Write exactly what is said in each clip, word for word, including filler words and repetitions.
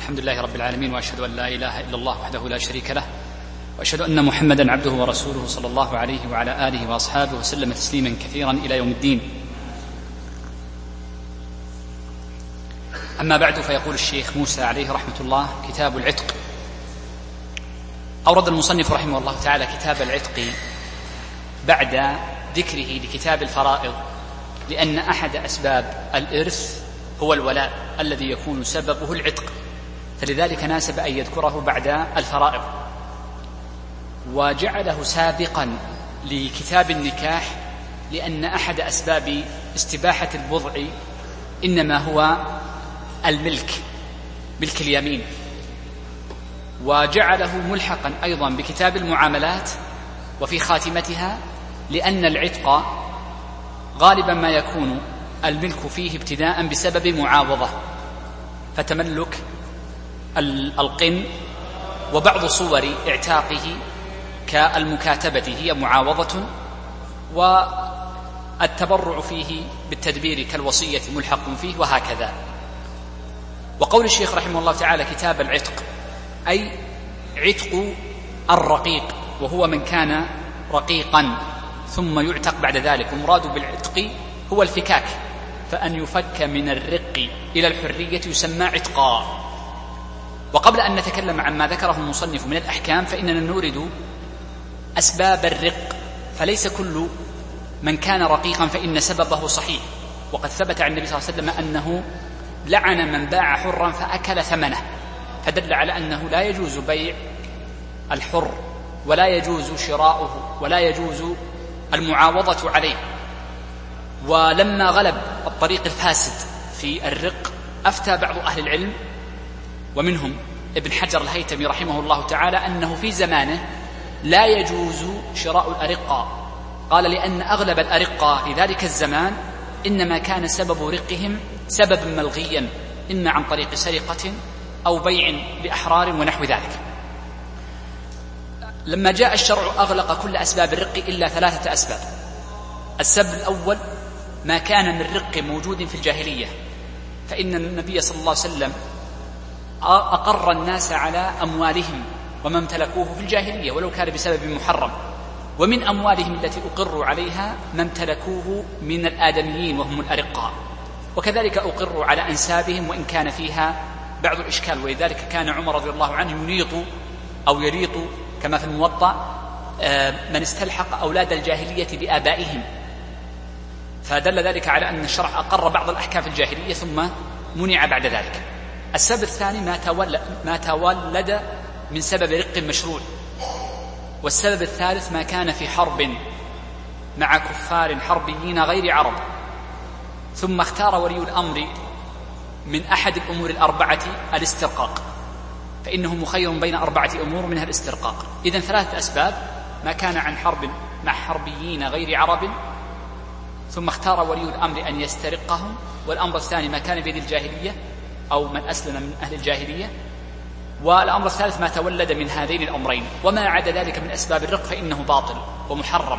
الحمد لله رب العالمين، وأشهد أن لا إله إلا الله وحده لا شريك له، وأشهد أن محمدا عبده ورسوله صلى الله عليه وعلى آله وأصحابه وسلم تسليما كثيرا إلى يوم الدين. أما بعد، فيقول الشيخ موسى عليه رحمة الله: كتاب العتق. أورد المصنف رحمه الله تعالى كتاب العتق بعد ذكره لكتاب الفرائض، لأن أحد أسباب الإرث هو الولاء الذي يكون سببه العتق، فلذلك ناسب أن يذكره بعد الفرائض، وجعله سابقا لكتاب النكاح، لأن أحد أسباب استباحة البضع إنما هو الملك، ملك اليمين، وجعله ملحقا أيضا بكتاب المعاملات وفي خاتمتها، لأن العتق غالبا ما يكون الملك فيه ابتداء بسبب معاوضة، فتملك القن وبعض صور اعتاقه كالمكاتبة هي معاوضة، والتبرع فيه بالتدبير كالوصية ملحق فيه، وهكذا. وقول الشيخ رحمه الله تعالى كتاب العتق أي عتق الرقيق، وهو من كان رقيقا ثم يعتق بعد ذلك، والمراد بالعتق هو الفكاك، فأن يفك من الرق إلى الحرية يسمى عتقا. وقبل أن نتكلم عما ذكره المصنف من الأحكام، فإننا نورد أسباب الرق، فليس كل من كان رقيقا فإن سببه صحيح، وقد ثبت عن النبي صلى الله عليه وسلم أنه لعن من باع حرا فأكل ثمنه، فدل على أنه لا يجوز بيع الحر، ولا يجوز شراؤه، ولا يجوز المعاوضة عليه. ولما غلب الطريق الفاسد في الرق، أفتى بعض أهل العلم ومنهم ابن حجر الهيثمي رحمه الله تعالى أنه في زمانه لا يجوز شراء الأرقة، قال لأن أغلب الأرقة في ذلك الزمان إنما كان سبب رقهم سببا ملغيا، إما عن طريق سرقة أو بيع بأحرار ونحو ذلك. لما جاء الشرع أغلق كل أسباب الرق إلا ثلاثة أسباب. السبب الأول ما كان من رق موجود في الجاهلية، فإن النبي صلى الله عليه وسلم أقر الناس على أموالهم وما امتلكوه في الجاهلية ولو كان بسبب محرم، ومن أموالهم التي أقروا عليها ما امتلكوه من الآدميين وهم الأرقاء، وكذلك أقروا على أنسابهم وإن كان فيها بعض الإشكال، ولذلك كان عمر رضي الله عنه يريط أو يريط كما في الموطأ من استلحق أولاد الجاهلية بآبائهم، فدل ذلك على أن الشرع أقر بعض الأحكام في الجاهلية ثم منع بعد ذلك. السبب الثاني ما تولد, ما تولد من سبب رق مشروع. والسبب الثالث ما كان في حرب مع كفار حربيين غير عرب، ثم اختار ولي الأمر من أحد الأمور الأربعة الاسترقاق، فإنه مخير بين أربعة أمور منها الاسترقاق. إذن ثلاثة أسباب: ما كان عن حرب مع حربيين غير عرب، ثم اختار ولي الأمر أن يسترقهم، والأمر الثاني ما كان بيد الجاهلية أو من أسلم من أهل الجاهلية، والأمر الثالث ما تولد من هذين الأمرين. وما عدا ذلك من أسباب الرق فإنه باطل ومحرم.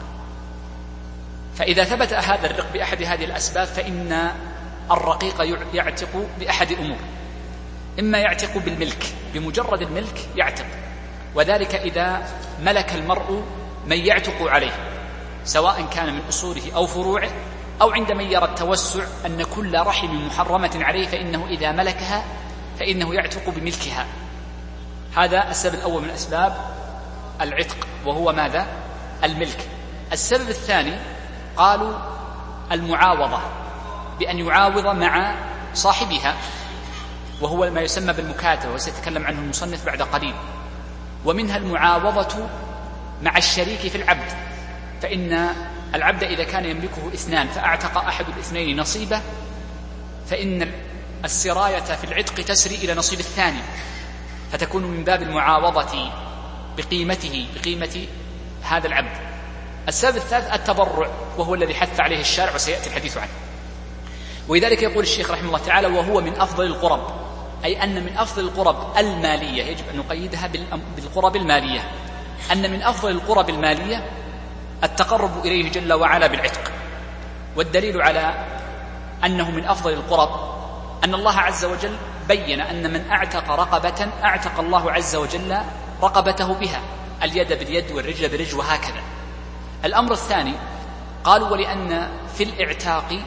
فإذا ثبت هذا الرق بأحد هذه الأسباب فإن الرقيق يعتق بأحد أمور: إما يعتق بالملك، بمجرد الملك يعتق، وذلك إذا ملك المرء من يعتق عليه، سواء كان من أصوله أو فروعه، أو عند من يرى التوسع أن كل رحم محرمة عليه فإنه إذا ملكها فإنه يعتق بملكها. هذا السبب الأول من أسباب العتق، وهو ماذا؟ الملك. السبب الثاني قالوا المعاوضة، بأن يعاوض مع صاحبها، وهو ما يسمى بالمكاتبة، وسيتكلم عنه المصنف بعد قليل. ومنها المعاوضة مع الشريك في العبد، فإن العبد إذا كان يملكه اثنان فأعتق أحد الاثنين نصيبه، فإن السراية في العتق تسري إلى نصيب الثاني، فتكون من باب المعاوضة بقيمته بقيمة هذا العبد. السبب الثالث التبرع، وهو الذي حث عليه الشارع وسيأتي الحديث عنه. ولذلك يقول الشيخ رحمه الله تعالى: وهو من أفضل القرب، أي أن من أفضل القرب المالية، يجب أن نقيدها بالقرب المالية، أن من أفضل القرب المالية التقرب إليه جل وعلا بالعتق. والدليل على أنه من أفضل القرب أن الله عز وجل بين أن من أعتق رقبة أعتق الله عز وجل رقبته بها، اليد باليد والرجل بالرجل وهكذا. الأمر الثاني قالوا ولأن في الإعتاق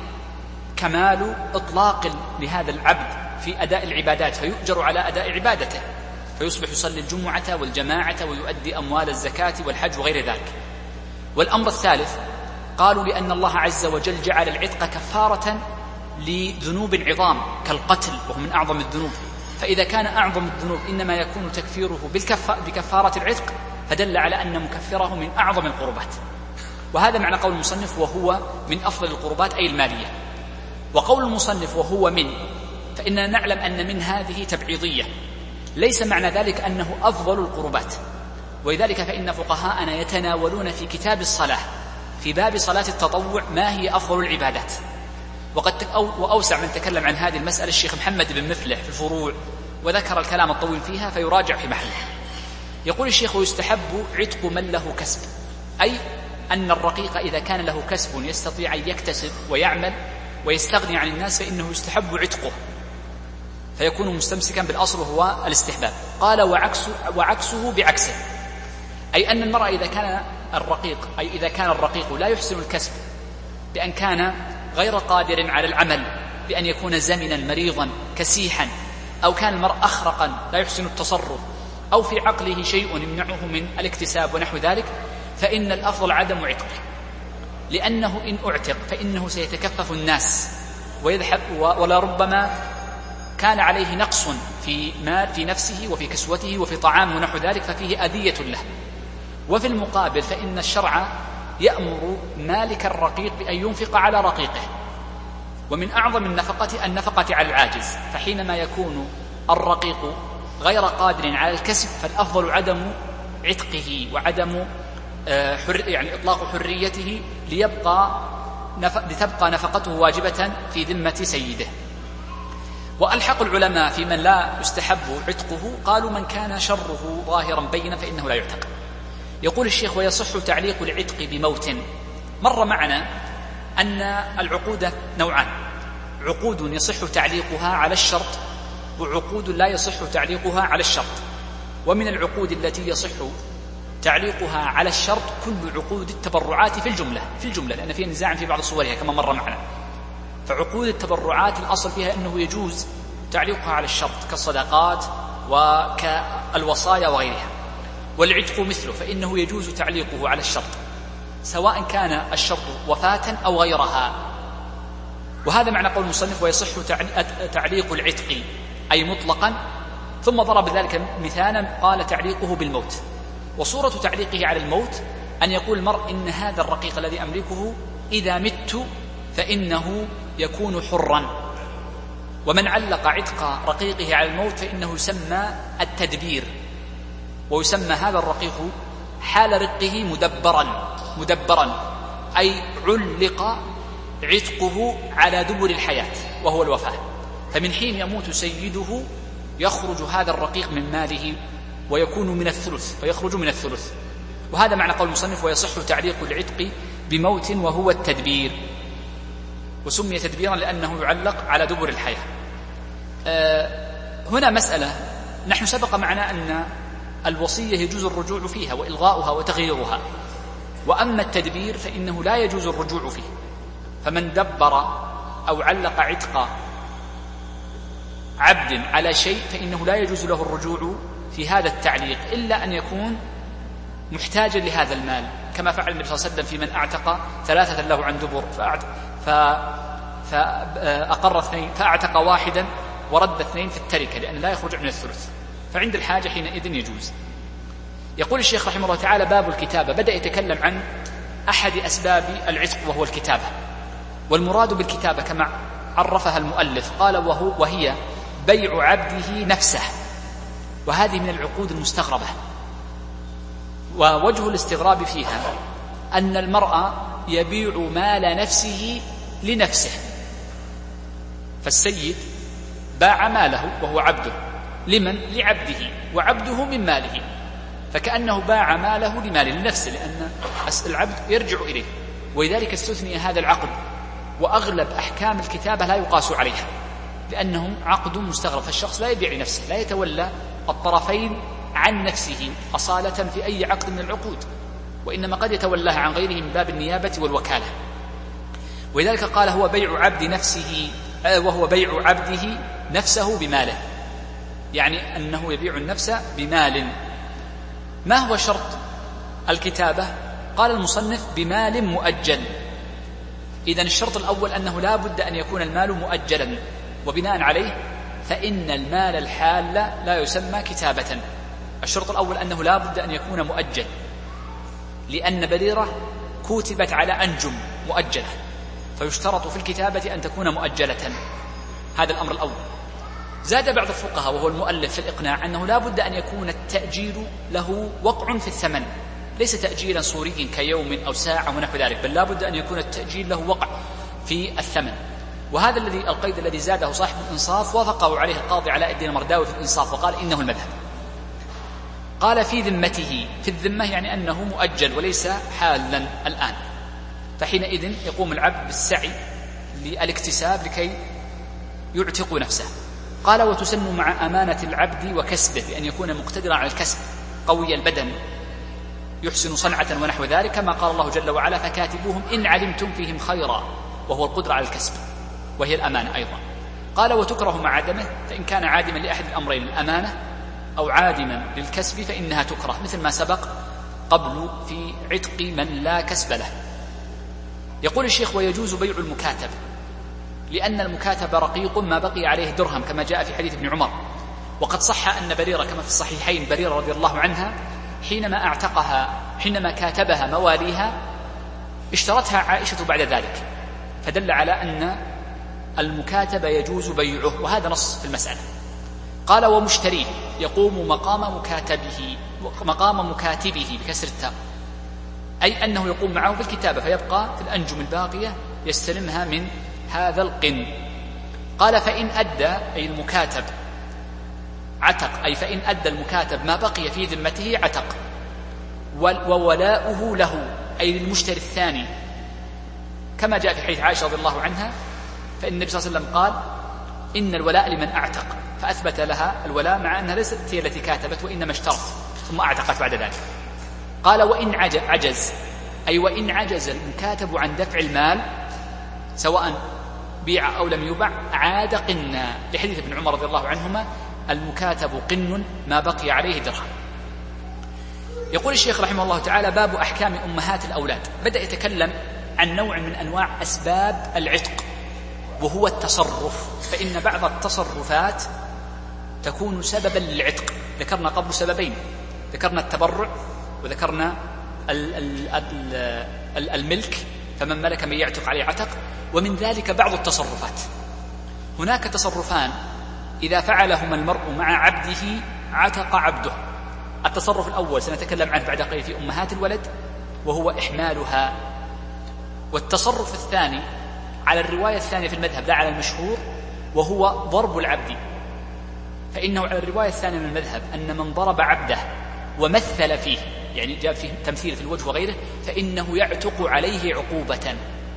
كمال إطلاق لهذا العبد في أداء العبادات، فيؤجر على أداء عبادته، فيصبح يصلي الجمعة والجماعة ويؤدي أموال الزكاة والحج وغير ذلك. والأمر الثالث قالوا لأن الله عز وجل جعل العتق كفارة لذنوب عظام كالقتل، وهو من أعظم الذنوب، فإذا كان أعظم الذنوب إنما يكون تكفيره بكفارة العتق، فدل على أن مكفره من أعظم القربات. وهذا معنى قول المصنف وهو من أفضل القربات أي المالية. وقول المصنف وهو من، فإننا نعلم أن من هذه تبعيضية، ليس معنى ذلك أنه أفضل القربات، ولذلك فإن فقهاءنا يتناولون في كتاب الصلاة في باب صلاة التطوع ما هي أفضل العبادات، وقد وأوسع من تكلم عن هذه المسألة الشيخ محمد بن مفلح في الفروع، وذكر الكلام الطويل فيها فيراجع في محله. يقول الشيخ ويستحب عتق من له كسب، أي أن الرقيق إذا كان له كسب يستطيع أن يكتسب ويعمل ويستغني عن الناس فإنه يستحب عتقه، فيكون مستمسكا بالأصل وهو الاستحباب. قال وعكسه, وعكسه بعكسه، أي أن المرأة إذا كان الرقيق أي إذا كان الرقيق لا يحسن الكسب بأن كان غير قادر على العمل، بأن يكون زمنا مريضا كسيحا، أو كان المرء أخرقا لا يحسن التصرف، أو في عقله شيء يمنعه من الاكتساب ونحو ذلك، فإن الأفضل عدم عتقه، لأنه إن أعتق فإنه سيتكفف الناس ويذهب، ولربما كان عليه نقص في مال في نفسه وفي كسوته وفي طعامه ونحو ذلك، ففيه أذية له. وفي المقابل فإن الشرع يأمر مالك الرقيق بأن ينفق على رقيقه، ومن أعظم النفقة النفقة على العاجز، فحينما يكون الرقيق غير قادر على الكسب فالأفضل عدم عتقه وعدم حر يعني إطلاق حريته، ليبقى لتبقى نفقته واجبة في ذمة سيده. وألحق العلماء في من لا يستحب عتقه، قالوا من كان شره ظاهرا بينا فإنه لا يعتق. يقول الشيخ ويصح تعليق العتق بموت. مر معنا أن العقود نوعان، عقود يصح تعليقها على الشرط، وعقود لا يصح تعليقها على الشرط. ومن العقود التي يصح تعليقها على الشرط كل عقود التبرعات في الجملة في الجملة لأن فيه نزاع في بعض صورها كما مر معنا. فعقود التبرعات الأصل فيها أنه يجوز تعليقها على الشرط كالصدقات وكالوصايا وغيرها. والعتق مثله، فإنه يجوز تعليقه على الشرط سواء كان الشرط وفاة أو غيرها. وهذا معنى قول المصنف ويصح تعليق العتق أي مطلقا، ثم ضرب ذلك مثالا قال تعليقه بالموت. وصورة تعليقه على الموت أن يقول المرء إن هذا الرقيق الذي أملكه إذا مت فإنه يكون حرا. ومن علق عتق رقيقه على الموت فإنه يسمى التدبير، ويسمى هذا الرقيق حال رقه مدبرا مدبرا أي علق عتقه على دبر الحياة وهو الوفاة، فمن حين يموت سيده يخرج هذا الرقيق من ماله ويكون من الثلث، فيخرج من الثلث. وهذا معنى قول المصنف ويصح تعليق العتق بموت وهو التدبير، وسمي تدبيرا لأنه يعلق على دبر الحياة. أه هنا مسألة، نحن سبق معنا أن الوصية يجوز الرجوع فيها وإلغاؤها وتغييرها، وأما التدبير فإنه لا يجوز الرجوع فيه. فمن دبر أو علق عتق عبد على شيء فإنه لا يجوز له الرجوع في هذا التعليق إلا أن يكون محتاجا لهذا المال، كما فعل النبي صلى الله عليه وسلم في من أعتق ثلاثة له عن دبر فأقر اثنين فأعتق واحدا ورد اثنين في التركة لأن لا يخرج من الثلث، فعند الحاجة حينئذ يجوز. يقول الشيخ رحمه الله تعالى باب الكتابة، بدأ يتكلم عن أحد أسباب العتق وهو الكتابة. والمراد بالكتابة كما عرفها المؤلف قال وهو وهي بيع عبده نفسه، وهذه من العقود المستغربة. ووجه الاستغراب فيها أن المرأة يبيع مال نفسه لنفسه، فالسيد باع ماله وهو عبده لمن؟ لعبده، وعبده من ماله، فكأنه باع ماله لماله لنفسه، لأن العبد يرجع إليه، ولذلك استثني هذا العقد. وأغلب أحكام الكتابة لا يقاس عليها، لأنهم عقد مستغرب، فالشخص لا يبيع لنفسه، لا يتولى الطرفين عن نفسه أصالة في أي عقد من العقود، وإنما قد يتولاها عن غيره من باب النيابة والوكالة. ولذلك قال هو بيع عبد نفسه، وهو بيع عبده نفسه بماله، يعني أنه يبيع النفس بمال. ما هو شرط الكتابة؟ قال المصنف بمال مؤجل. إذن الشرط الأول أنه لا بد أن يكون المال مؤجلا، وبناء عليه فإن المال الحال لا يسمى كتابة. الشرط الأول أنه لا بد أن يكون مؤجل، لأن بريرة كتبت على أنجم مؤجلة، فيشترط في الكتابة أن تكون مؤجلة. هذا الأمر الأول. زاد بعض الفقهاء وهو المؤلف في الإقناع أنه لا بد أن يكون التأجيل له وقع في الثمن، ليس تأجيلا صوري كيوم أو ساعة ونحو ذلك، بل لا بد أن يكون التأجيل له وقع في الثمن. وهذا الذي القيد الذي زاده صاحب الإنصاف وافقه عليه القاضي علاء الدين المرداوي في الإنصاف، وقال إنه المذهب. قال في ذمته، في الذمة يعني أنه مؤجل وليس حالا الآن، فحينئذ يقوم العبد بالسعي للاكتساب لكي يعتق نفسه. قال وتسن مع أمانة العبد وكسبه، بأن يكون مقتدرا على الكسب قوي البدن يحسن صنعة ونحو ذلك، كما قال الله جل وعلا فكاتبوهم إن علمتم فيهم خيرا، وهو القدرة على الكسب وهي الأمانة أيضا. قال وتكره مع عدمه، فإن كان عادما لأحد الأمرين الأمانة أو عادما للكسب فإنها تكره، مثل ما سبق قبل في عتق من لا كسب له. يقول الشيخ ويجوز بيع المكاتب، لأن المكاتب رقيق ما بقي عليه درهم، كما جاء في حديث ابن عمر. وقد صح أن بريرة كما في الصحيحين بريرة رضي الله عنها حينما اعتقها حينما كاتبها مواليها اشترتها عائشة بعد ذلك، فدل على أن المكاتب يجوز بيعه، وهذا نص في المسألة. قال ومشتريه يقوم مقام مكاتبه مقام مكاتبه بكسر التاء، أي أنه يقوم معه بالكتابة، فيبقى في الأنجم الباقية يستلمها من هذا القن. قال فإن أدى أي المكاتب عتق، أي فإن أدى المكاتب ما بقي في ذمته عتق، وولاؤه له أي للمشتري الثاني، كما جاء في حديث عائشة رضي الله عنها، فإن النبي صلى الله عليه وسلم قال إن الولاء لمن أعتق، فأثبت لها الولاء مع أنها ليست هي التي كاتبت وإنما اشترت ثم أعتقت بعد ذلك. قال وإن عجز، أي وإن عجز المكاتب عن دفع المال سواء بيع أو لم يبع عاد قنا، لحديث ابن عمر رضي الله عنهما المكاتب قن ما بقي عليه درهم. يقول الشيخ رحمه الله تعالى باب أحكام أمهات الأولاد. بدأ يتكلم عن نوع من أنواع أسباب العتق، وهو التصرف، فإن بعض التصرفات تكون سببا للعتق. ذكرنا قبل سببين، ذكرنا التبرع وذكرنا الملك، فمن ملك من يعتق عليه عتق، ومن ذلك بعض التصرفات. هناك تصرفان إذا فعلهما المرء مع عبده عتق عبده. التصرف الأول سنتكلم عنه بعد قليل في أمهات الولد، وهو إحمالها. والتصرف الثاني على الرواية الثانية في المذهب لا على المشهور، وهو ضرب العبد، فإنه على الرواية الثانية من المذهب أن من ضرب عبده ومثل فيه، يعني جاء فيه تمثيل في الوجه وغيره، فإنه يعتق عليه عقوبة.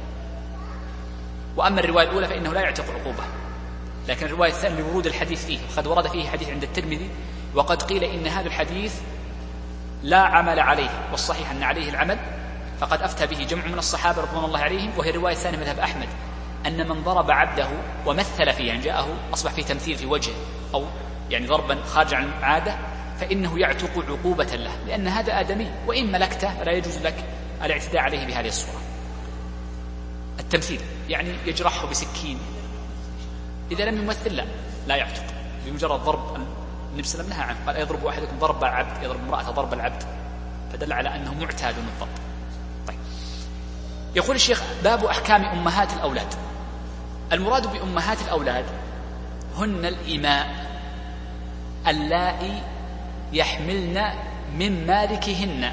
وأما الرواية الأولى فإنه لا يعتق عقوبة، لكن الرواية الثانية لورود الحديث فيه، وقد ورد فيه حديث عند الترمذي، وقد قيل إن هذا الحديث لا عمل عليه، والصحيح أن عليه العمل، فقد أفتى به جمع من الصحابة رضوان الله عليهم. وهي الرواية الثانية مذهب أحمد أن من ضرب عبده ومثل فيه، يعني جاءه أصبح فيه تمثيل في وجهه أو يعني ضربا خارج عن العادة، فإنه يعتق عقوبة له، لأن هذا آدمي، وإن ملكته لا يجوز لك الاعتداء عليه بهذه الصورة. التمثيل يعني يجرحه بسكين، إذا لم يمثل لا لا يعتق بمجرد ضرب. النبي صلى الله عليه وسلم نهى عنه، قال يضرب أحدكم ضرب عبد، يضرب امرأة ضرب العبد، فدل على أنه معتاد الضرب. طيب، يقول الشيخ باب أحكام أمهات الأولاد. المراد بأمهات الأولاد هن الإماء اللائي يحملن من مالكهن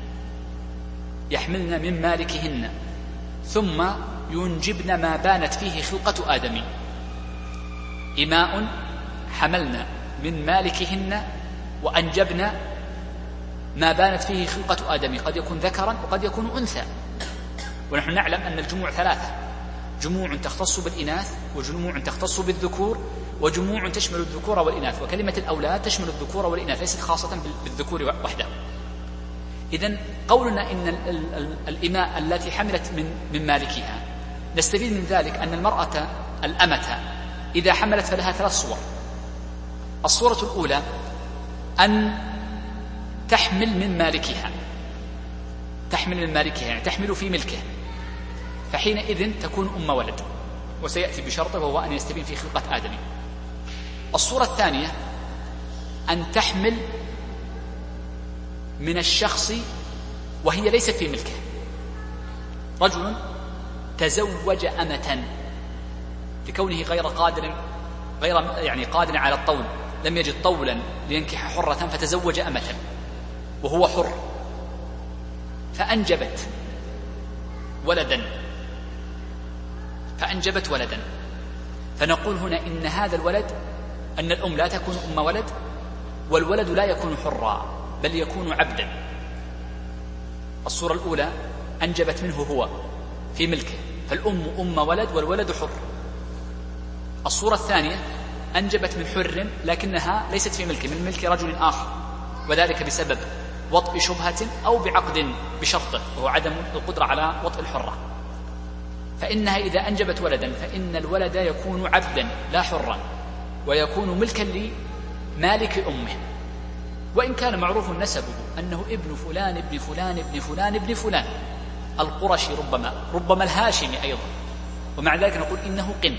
يحملن من مالكهن ثم ينجبن ما بانت فيه خلقة آدم. إماء حملن من مالكهن وأنجبن ما بانت فيه خلقة آدم، قد يكون ذكرا وقد يكون أنثى، ونحن نعلم أن الجموع ثلاثة، جموع تختص بالإناث وجموع تختص بالذكور وجموع تشمل الذكور والإناث، وكلمة الأولاد تشمل الذكور والإناث ليست خاصة بالذكور وحده. إذن قولنا إن الإماء التي حملت من, من مالكها نستفيد من ذلك أن المرأة الأمة إذا حملت فلها ثلاث صور. الصورة الأولى أن تحمل من مالكها، تحمل من مالكها يعني تحمل في ملكه، فحينئذ تكون أم ولد، وسيأتي بشرطه وهو أن يستبين في خلقة آدم. الصورة الثانية أن تحمل من الشخص وهي ليست في ملكه. رجل تزوج أمة لكونه غير قادر غير يعني قادر على الطول، لم يجد طولا لينكح حرة فتزوج أمة وهو حر، فأنجبت ولدا فأنجبت ولدا فنقول هنا إن هذا الولد أن الأم لا تكون أم ولد، والولد لا يكون حرا بل يكون عبدا. الصورة الأولى أنجبت منه هو في ملكه، فالأم أم ولد والولد حر. الصورة الثانية أنجبت من حر لكنها ليست في ملكه، من ملك رجل آخر، وذلك بسبب وطء شبهة أو بعقد بشرطه وهو عدم القدرة على وطء الحرة. فإنها إذا أنجبت ولدا فإن الولد يكون عبدا لا حرا، ويكون ملكا لمالك أمه، وإن كان معروف نسبه أنه ابن فلان ابن فلان ابن فلان ابن فلان القرشي، ربما ربما الهاشمي أيضا، ومع ذلك نقول إنه قن،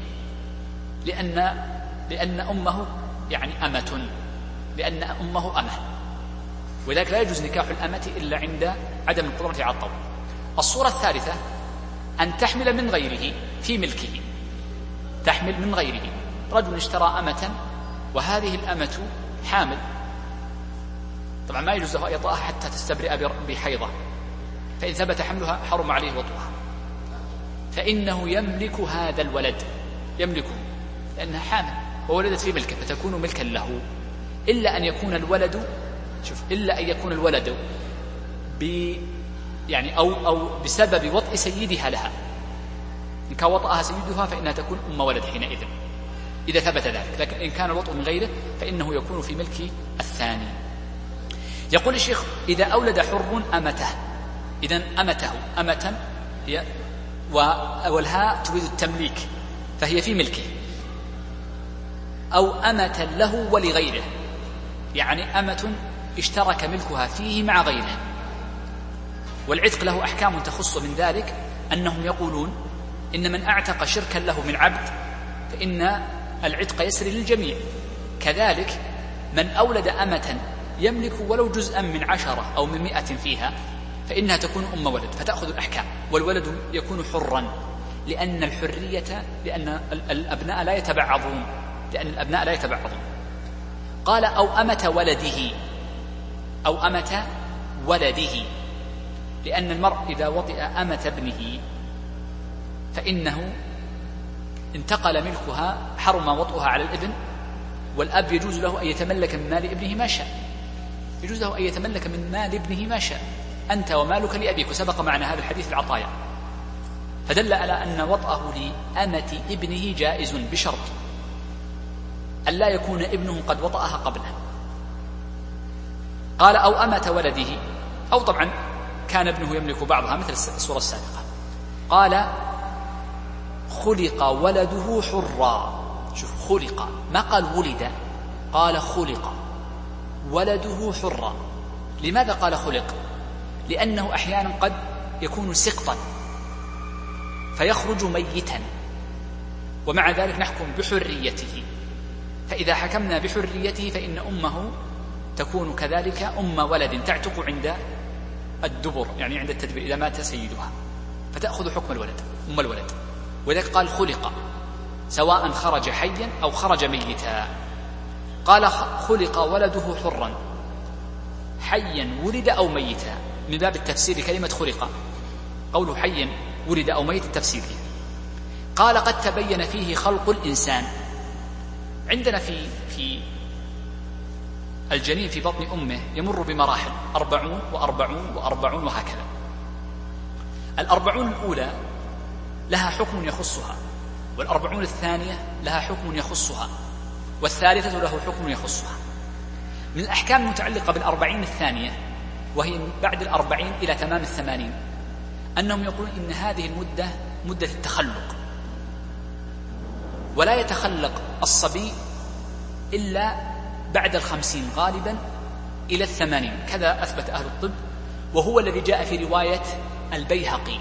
لأن لأن أمه يعني أمة، لأن أمه أمة، ولذلك لا يجوز نكاح الأمة إلا عند عدم القدرة على الطول. الصورة الثالثة أن تحمل من غيره في ملكه، تحمل من غيره، رجل اشترى أمة وهذه الأمة حامل، طبعا ما يجوز له أن يطأها حتى تستبرئ بحيضة، فإن ثبت حملها حرم عليه وطئها، فإنه يملك هذا الولد، يملكه لأنها حامل وولدت في ملكه فتكون ملكا له، إلا أن يكون الولد شوف إلا أن يكون الولد ب يعني أو أو بسبب وطئ سيدها لها، إن كان وطئها سيدها فإنها تكون أم ولد حينئذ إذا ثبت ذلك، لكن إن كان الوطئ من غيره فإنه يكون في ملك الثاني. يقول الشيخ إذا أولد حر أمته، إذن أمته أمة هي والهاء تريد التمليك فهي في ملكه، أو أمة له ولغيره، يعني أمة اشترك ملكها فيه مع غيره. والعتق له أحكام تخص من ذلك، أنهم يقولون إن من أعتق شركا له من عبد فإن العتق يسري للجميع، كذلك من أولد أمة يملك ولو جزءا من عشرة أو من مئة فيها فإنها تكون أم ولد فتأخذ الأحكام، والولد يكون حرا، لأن الحرية لأن الأبناء لا يتبعضون لأن الأبناء لا يتبعضون. قال أو أمة ولده، أو أمة ولده، لأن المرء إذا وطئ أمة ابنه فإنه انتقل ملكها، حرم وطئها على الابن، والأب يجوز له أن يتملك من مال ابنه ما شاء، يجوز له أن يتملك من مال ابنه ما شاء، أنت ومالك لأبيك، وسبق معنا هذا الحديث في العطايا، فدل على أن وطئه لأمة ابنه جائز بشرط أن لا يكون ابنه قد وطئها قبله. قال أو أمة ولده، أو طبعا كان ابنه يملك بعضها مثل الصورة السابقة. قال خلق ولده حرا، شوف خلق ما قال ولد، قال خلق ولده حرا. لماذا قال خلق؟ لأنه أحيانا قد يكون سقطا فيخرج ميتا، ومع ذلك نحكم بحريته، فإذا حكمنا بحريته فإن أمه تكون كذلك أم ولد تعتق عند الدبر، يعني عند التدبير إذا مات سيدها، فتأخذ حكم الولد أم الولد. وذلك قال خلق سواء خرج حيا أو خرج ميتا. قال خلق ولده حرا، حيا ولد أو ميتا، من باب التفسير كلمة خلق، قوله حيا ولد أو ميت التفسير. قال قد تبين فيه خلق الإنسان. عندنا في في الجنين في بطن أمه يمر بمراحل أربعون وأربعون وأربعون وهكذا. الأربعون الأولى لها حكم يخصها، والأربعون الثانية لها حكم يخصها، والثالثة له حكم يخصها. من الأحكام المتعلقة بالأربعين الثانية وهي بعد الأربعين إلى تمام الثمانين أنهم يقولون إن هذه المدة مدة التخلق، ولا يتخلق الصبي إلا بعد الخمسين غالبا إلى الثمانين، كذا أثبت أهل الطب، وهو الذي جاء في رواية البيهقي،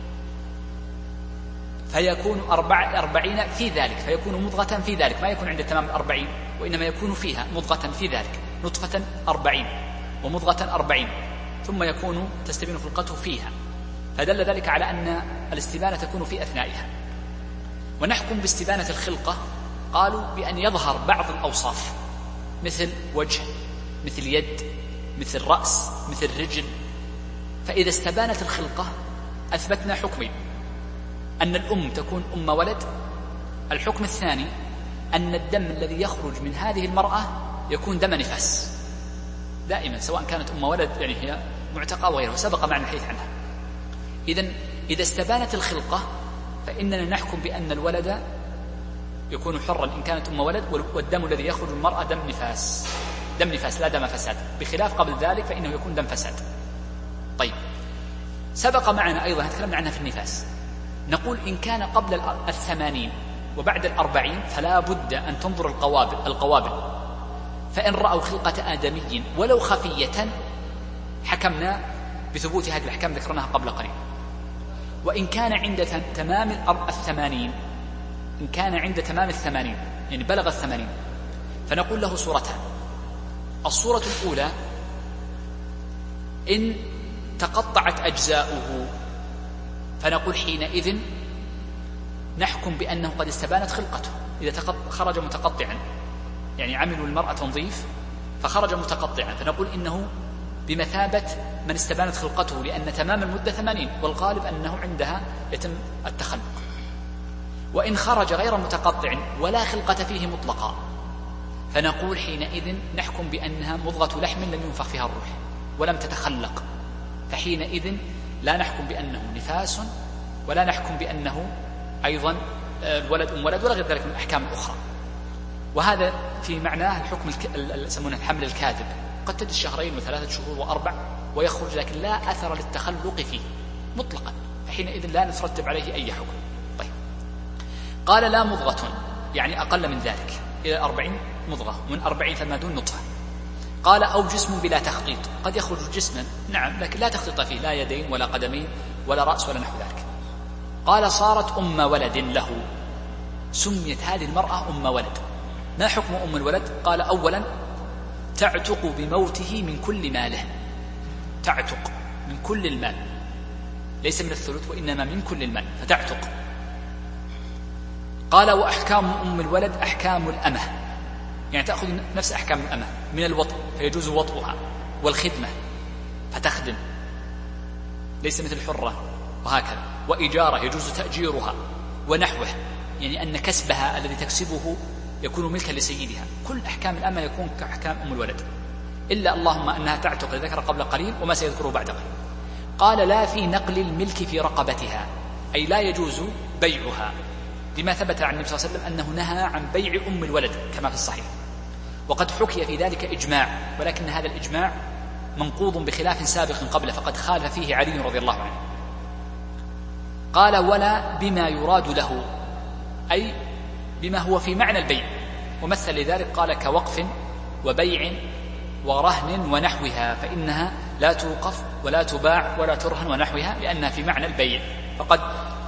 فيكون أربع أربعين في ذلك، فيكون مضغة في ذلك، ما يكون عند تمام الأربعين، وإنما يكون فيها مضغة في ذلك، نطفة أربعين ومضغة أربعين، ثم يكون تستبين خلقته فيها، فدل ذلك على أن الاستبانة تكون في أثنائها. ونحكم باستبانة الخلقة قالوا بأن يظهر بعض الأوصاف مثل وجه، مثل يد، مثل رأس، مثل رجل. فإذا استبانت الخلقة أثبتنا حكمين: أن الأم تكون أم ولد، الحكم الثاني أن الدم الذي يخرج من هذه المرأة يكون دم نفاس دائما، سواء كانت أم ولد يعني هي معتقة وغيره، سبق معنا الحديث عنها. إذن إذا استبانت الخلقة فإننا نحكم بأن الولد يكون حرا إن كانت أم ولد، والدم الذي يخرج من المرأة دم نفاس، دم نفاس لا دم فساد، بخلاف قبل ذلك فإنه يكون دم فساد. طيب، سبق معنا أيضا تكلمنا عنها في النفاس، نقول إن كان قبل الثمانين وبعد الأربعين فلا بد أن تنظر القوابل, القوابل فإن رأوا خلقة آدمي ولو خفية حكمنا بثبوت هذه الأحكام ذكرناها قبل قليل. وإن كان عند تمام الثمانين، إن كان عند تمام الثمانين يعني بلغ الثمانين، فنقول له صورتان: الصورة الأولى إن تقطعت أجزاؤه، فنقول حينئذ نحكم بأنه قد استبانت خلقته. إذا خرج متقطعا، يعني عملوا المرأة تنظيف فخرج متقطعا، فنقول إنه بمثابة من استبانت خلقته، لأن تمام المدة ثمانين، والغالب أنه عندها يتم التخلق. وإن خرج غير متقطع ولا خلقة فيه مطلقا، فنقول حينئذ نحكم بأنها مضغة لحم لم ينفخ فيها الروح ولم تتخلق، فحينئذ لا نحكم بأنه نفاس، ولا نحكم بأنه أيضا الولد أم ولد، ولا غير ذلك من الأحكام الأخرى. وهذا في معناه الحكم يسمونه الحمل الكاذب، قد تجد شهرين وثلاثة شهور وأربع ويخرج، لكن لا أثر للتخلق فيه مطلقا، فحينئذ لا نترتب عليه أي حكم. طيب، قال لا مضغة، يعني أقل من ذلك، إلى أربعين مضغة، من أربعين فما دون نطفة. قال أو جسم بلا تخطيط، قد يخرج جسما نعم لكن لا تخطيط فيه، لا يدين ولا قدمين ولا رأس ولا نحو ذلك. قال صارت أم ولد له، سميت هذه المرأة أم ولد. ما حكم أم الولد؟ قال أولا تعتق بموته من كل ماله، تعتق من كل المال، ليس من الثلث وإنما من كل المال، فتعتق. قال وأحكام أم الولد أحكام الأمة، يعني تأخذ نفس أحكام الأمة، من الوطء فيجوز وطئها، والخدمة فتخدم ليس مثل الحرة، وهكذا، وإجارة يجوز تأجيرها ونحوه، يعني أن كسبها الذي تكسبه يكون ملكا لسيدها. كل أحكام الأمة يكون كأحكام أم الولد، إلا اللهم أنها تعتق ذكر قبل قليل وما سيذكره بعد قليل. قال لا في نقل الملك في رقبتها، أي لا يجوز بيعها، لما ثبت عن النبي صلى الله عليه وسلم أنه نهى عن بيع أم الولد كما في الصحيح، وقد حكي في ذلك إجماع، ولكن هذا الإجماع منقوض بخلاف سابق قبله، فقد خالف فيه علي رضي الله عنه. قال ولا بما يراد له، أي بما هو في معنى البيع، ومثل لذلك قال كوقف وبيع ورهن ونحوها، فإنها لا توقف ولا تباع ولا ترهن ونحوها، لأنها في معنى البيع، فقد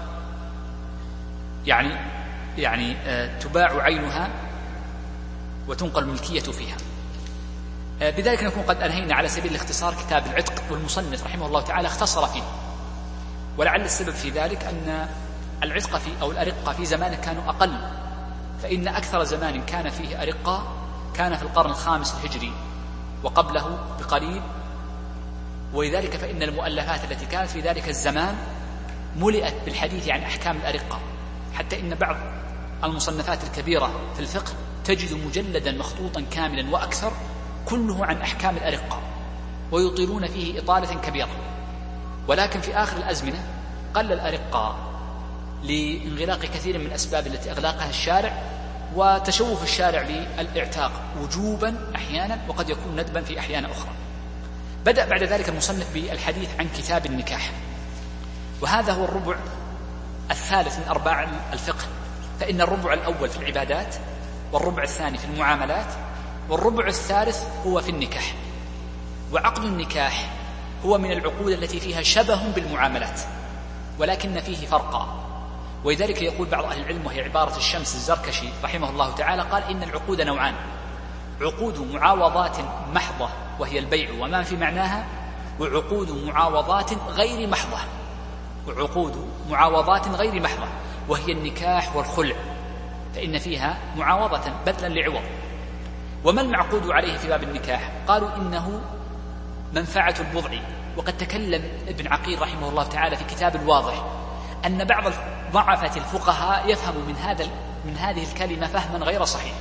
يعني يعني تباع عينها وتنقل الملكية فيها. بذلك نكون قد أنهينا على سبيل الاختصار كتاب العتق، والمصنف رحمه الله تعالى اختصر فيه، ولعل السبب في ذلك أن العتق في أو الأرقة في زمانه كانوا أقل، فإن أكثر زمان كان فيه أرقة كان في القرن الخامس الهجري وقبله بقليل، ولذلك فإن المؤلفات التي كانت في ذلك الزمان ملئت بالحديث عن أحكام الأرقة، حتى إن بعض المصنفات الكبيرة في الفقه تجد مجلدا مخطوطا كاملا وأكثر كله عن أحكام الأرقة، ويطيلون فيه إطالة كبيرة. ولكن في آخر الأزمنة قل الأرقة، لانغلاق كثير من الأسباب التي أغلقها الشارع، وتشوف الشارع للإعتاق وجوبا أحيانا وقد يكون ندبا في أحيان أخرى. بدأ بعد ذلك المصنف بالحديث عن كتاب النكاح، وهذا هو الربع الثالث من أرباع الفقه، فإن الربع الأول في العبادات، والربع الثاني في المعاملات، والربع الثالث هو في النكاح. وعقد النكاح هو من العقود التي فيها شبه بالمعاملات ولكن فيه فرقا، ولذلك يقول بعض أهل العلم، وهي عبارة الشمس الزركشي رحمه الله تعالى، قال إن العقود نوعان: عقود معاوضات محضة وهي البيع وما في معناها، وعقود معاوضات غير محضة وعقود معاوضات غير محضة وهي النكاح والخلع، فإن فيها معاوضة بذلا لعوض. وما المعقود عليه في باب النكاح؟ قالوا إنه منفعة البضع. وقد تكلم ابن عقيل رحمه الله تعالى في كتاب الواضح أن بعض ضعفة الفقهاء يفهم من هذا من هذه الكلمة فهما غير صحيح،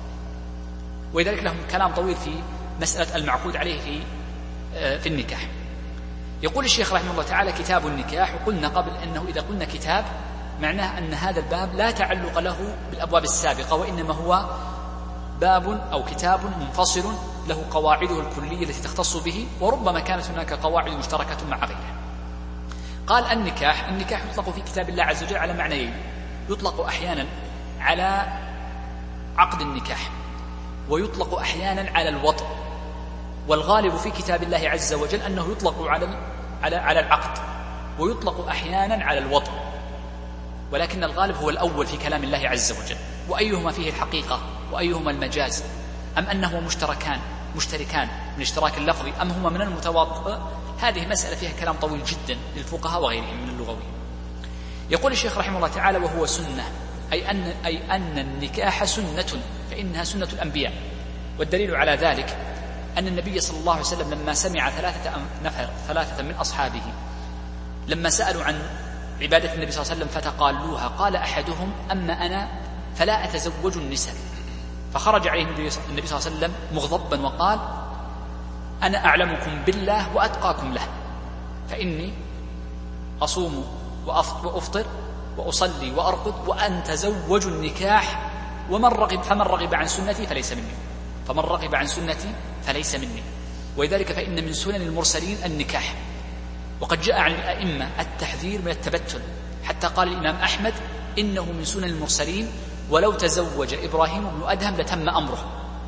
ولذلك لهم كلام طويل في مسألة المعقود عليه في في النكاح. يقول الشيخ رحمه الله تعالى: كتاب النكاح. وقلنا قبل أنه إذا قلنا كتاب معناه أن هذا الباب لا تعلق له بالأبواب السابقة، وإنما هو باب أو كتاب منفصل له قواعده الكلية التي تختص به، وربما كانت هناك قواعد مشتركة مع غيره. قال: النكاح النكاح يطلق في كتاب الله عز وجل على معنيين: يطلق أحيانا على عقد النكاح، ويطلق أحيانا على الوطء. والغالب في كتاب الله عز وجل أنه يطلق على على على العقد، ويطلق أحيانا على الوطء، ولكن الغالب هو الأول في كلام الله عز وجل. وأيهما فيه الحقيقة وأيهما المجاز؟ أم أنهما مشتركان مشتركان من اشتراك اللفظ، أم هما من المتواطئ؟ هذه مسألة فيها كلام طويل جدا للفقهاء وغيرهم من اللغويين. يقول الشيخ رحمه الله تعالى: وهو سنة، أي أن, أي أن النكاح سنة، فإنها سنة الأنبياء. والدليل على ذلك أن النبي صلى الله عليه وسلم لما سمع ثلاثة نفر ثلاثة من أصحابه لما سألوا عن عبادة النبي صلى الله عليه وسلم فتقالوها، قال أحدهم: أما أنا فلا أتزوج النساء. فخرج عليه النبي صلى الله عليه وسلم مغضبا وقال: أنا أعلمكم بالله وأتقاكم له، فإني أصوم وأفطر وأصلي وأرقد وأن تزوج النكاح، ومن رغب فمن رغب عن سنتي فليس مني فمن رغب عن سنتي فليس مني. ولذلك فإن من سنن المرسلين النكاح، وقد جاء عن الأئمة التحذير من التبتل، حتى قال الإمام أحمد: إنه من سنن المرسلين، ولو تزوج إبراهيم بن أدهم لتم أمره،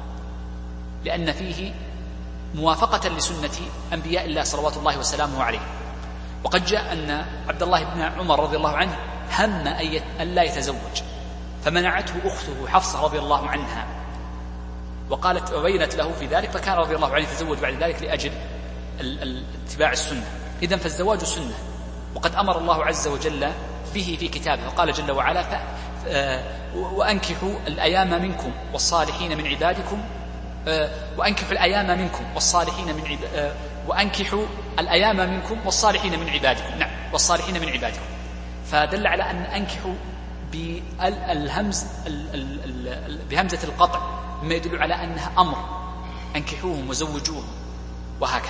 لأن فيه موافقة لسنة أنبياء الله صلوات الله وسلامه عليه. وقد جاء أن عبد الله بن عمر رضي الله عنه هم أن لا يتزوج، فمنعته أخته حفصة رضي الله عنها، وقالت وبينت له في ذلك، فكان رضي الله عنه يتزوج بعد ذلك لأجل اتباع السنة. إذن فالزواج سنة، وقد أمر الله عز وجل به في كتابه، وقال جل وعلا: ف... وأنكحوا الأيام منكم والصالحين من عبادكم وأنكحوا الأيام منكم والصالحين من عب... وأنكحوا الأيام منكم والصالحين من عبادكم. نعم، والصالحين من عبادكم. فدل على أن أنكحوا بالهمز بهمزة القطع، مما يدل على أنها أمر: أنكحوهم وزوجوهم، وهكذا.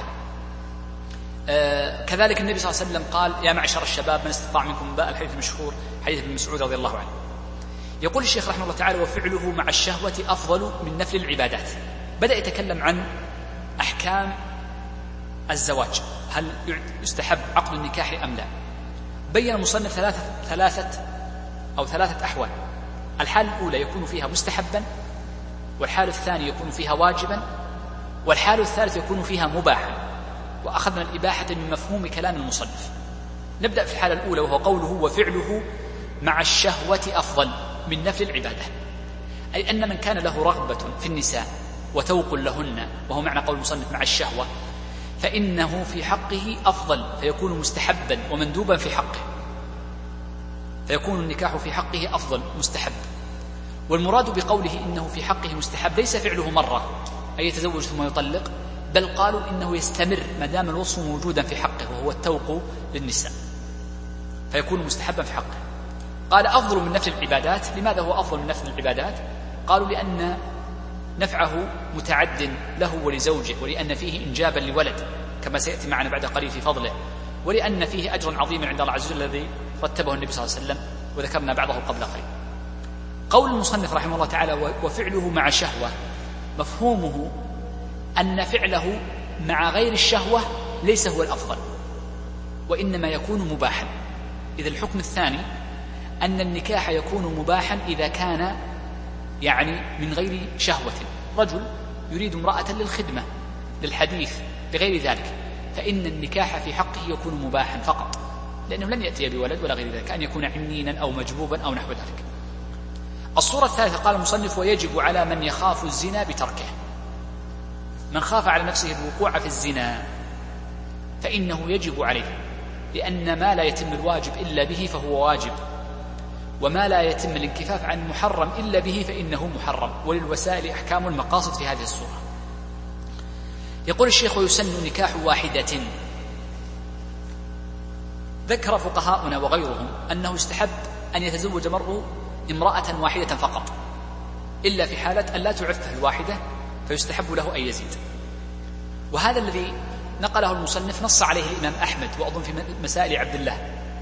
آه كذلك النبي صلى الله عليه وسلم قال: يا معشر الشباب من استطاع منكم باء، الحديث المشهور حديث ابن مسعود رضي الله عنه. يقول الشيخ رحمه الله تعالى: وفعله مع الشهوة أفضل من نفل العبادات. بدأ يتكلم عن أحكام الزواج، هل يستحب عقد النكاح أم لا؟ بين المصنف ثلاثة, ثلاثة أو ثلاثة أحوال: الحال الأولى يكون فيها مستحبا، والحال الثاني يكون فيها واجبا، والحال الثالث يكون فيها مباحا. وأخذنا الإباحة من مفهوم كلام المصنف. نبدأ في الحالة الأولى، وهو قوله: وفعله مع الشهوة أفضل من نفل العبادة، أي أن من كان له رغبة في النساء وتوق لهن، وهو معنى قول المصنف مع الشهوة، فإنه في حقه أفضل، فيكون مستحبا ومندوبا في حقه، فيكون النكاح في حقه أفضل مستحب. والمراد بقوله إنه في حقه مستحب ليس فعله مرة أي يتزوج ثم يطلق، بل قالوا إنه يستمر ما دام الوصف موجودا في حقه، وهو التوق للنساء، فيكون مستحبا في حقه. قال: أفضل من نفل العبادات. لماذا هو أفضل من نفل العبادات؟ قالوا: لأن نفعه متعد له ولزوجه، ولأن فيه إنجابا لولد كما سيأتي معنا بعد قليل في فضله، ولأن فيه أجر عظيم عند الله عز وجل الذي رتبه النبي صلى الله عليه وسلم وذكرنا بعضه قبل قليل. قول المصنف رحمه الله تعالى وفعله مع شهوة، مفهومه أن فعله مع غير الشهوة ليس هو الأفضل وإنما يكون مباحا. إذا الحكم الثاني أن النكاح يكون مباحا إذا كان يعني من غير شهوة، رجل يريد امرأة للخدمة للحديث لغير ذلك، فإن النكاح في حقه يكون مباحا فقط، لأنه لن يأتي بولد ولا غير ذلك، أن يكون عنينا أو مجبوبا أو نحو ذلك. الصورة الثالثة قال المصنف ويجب على من يخاف الزنا بتركه. من خاف على نفسه الوقوع في الزنا فإنه يجب عليه، لأن ما لا يتم الواجب إلا به فهو واجب، وما لا يتم الانكفاف عن المحرم إلا به فإنه محرم، وللوسائل أحكام المقاصد في هذه الصورة. يقول الشيخ ويسن نكاح واحدة. ذكر فقهاؤنا وغيرهم أنه يستحب أن يتزوج المرء امرأة واحدة فقط، إلا في حالة أن لا تعفه الواحدة فيستحب له أن يزيد. وهذا الذي نقله المصنف نص عليه الإمام أحمد وأظن في مسائل عبد الله،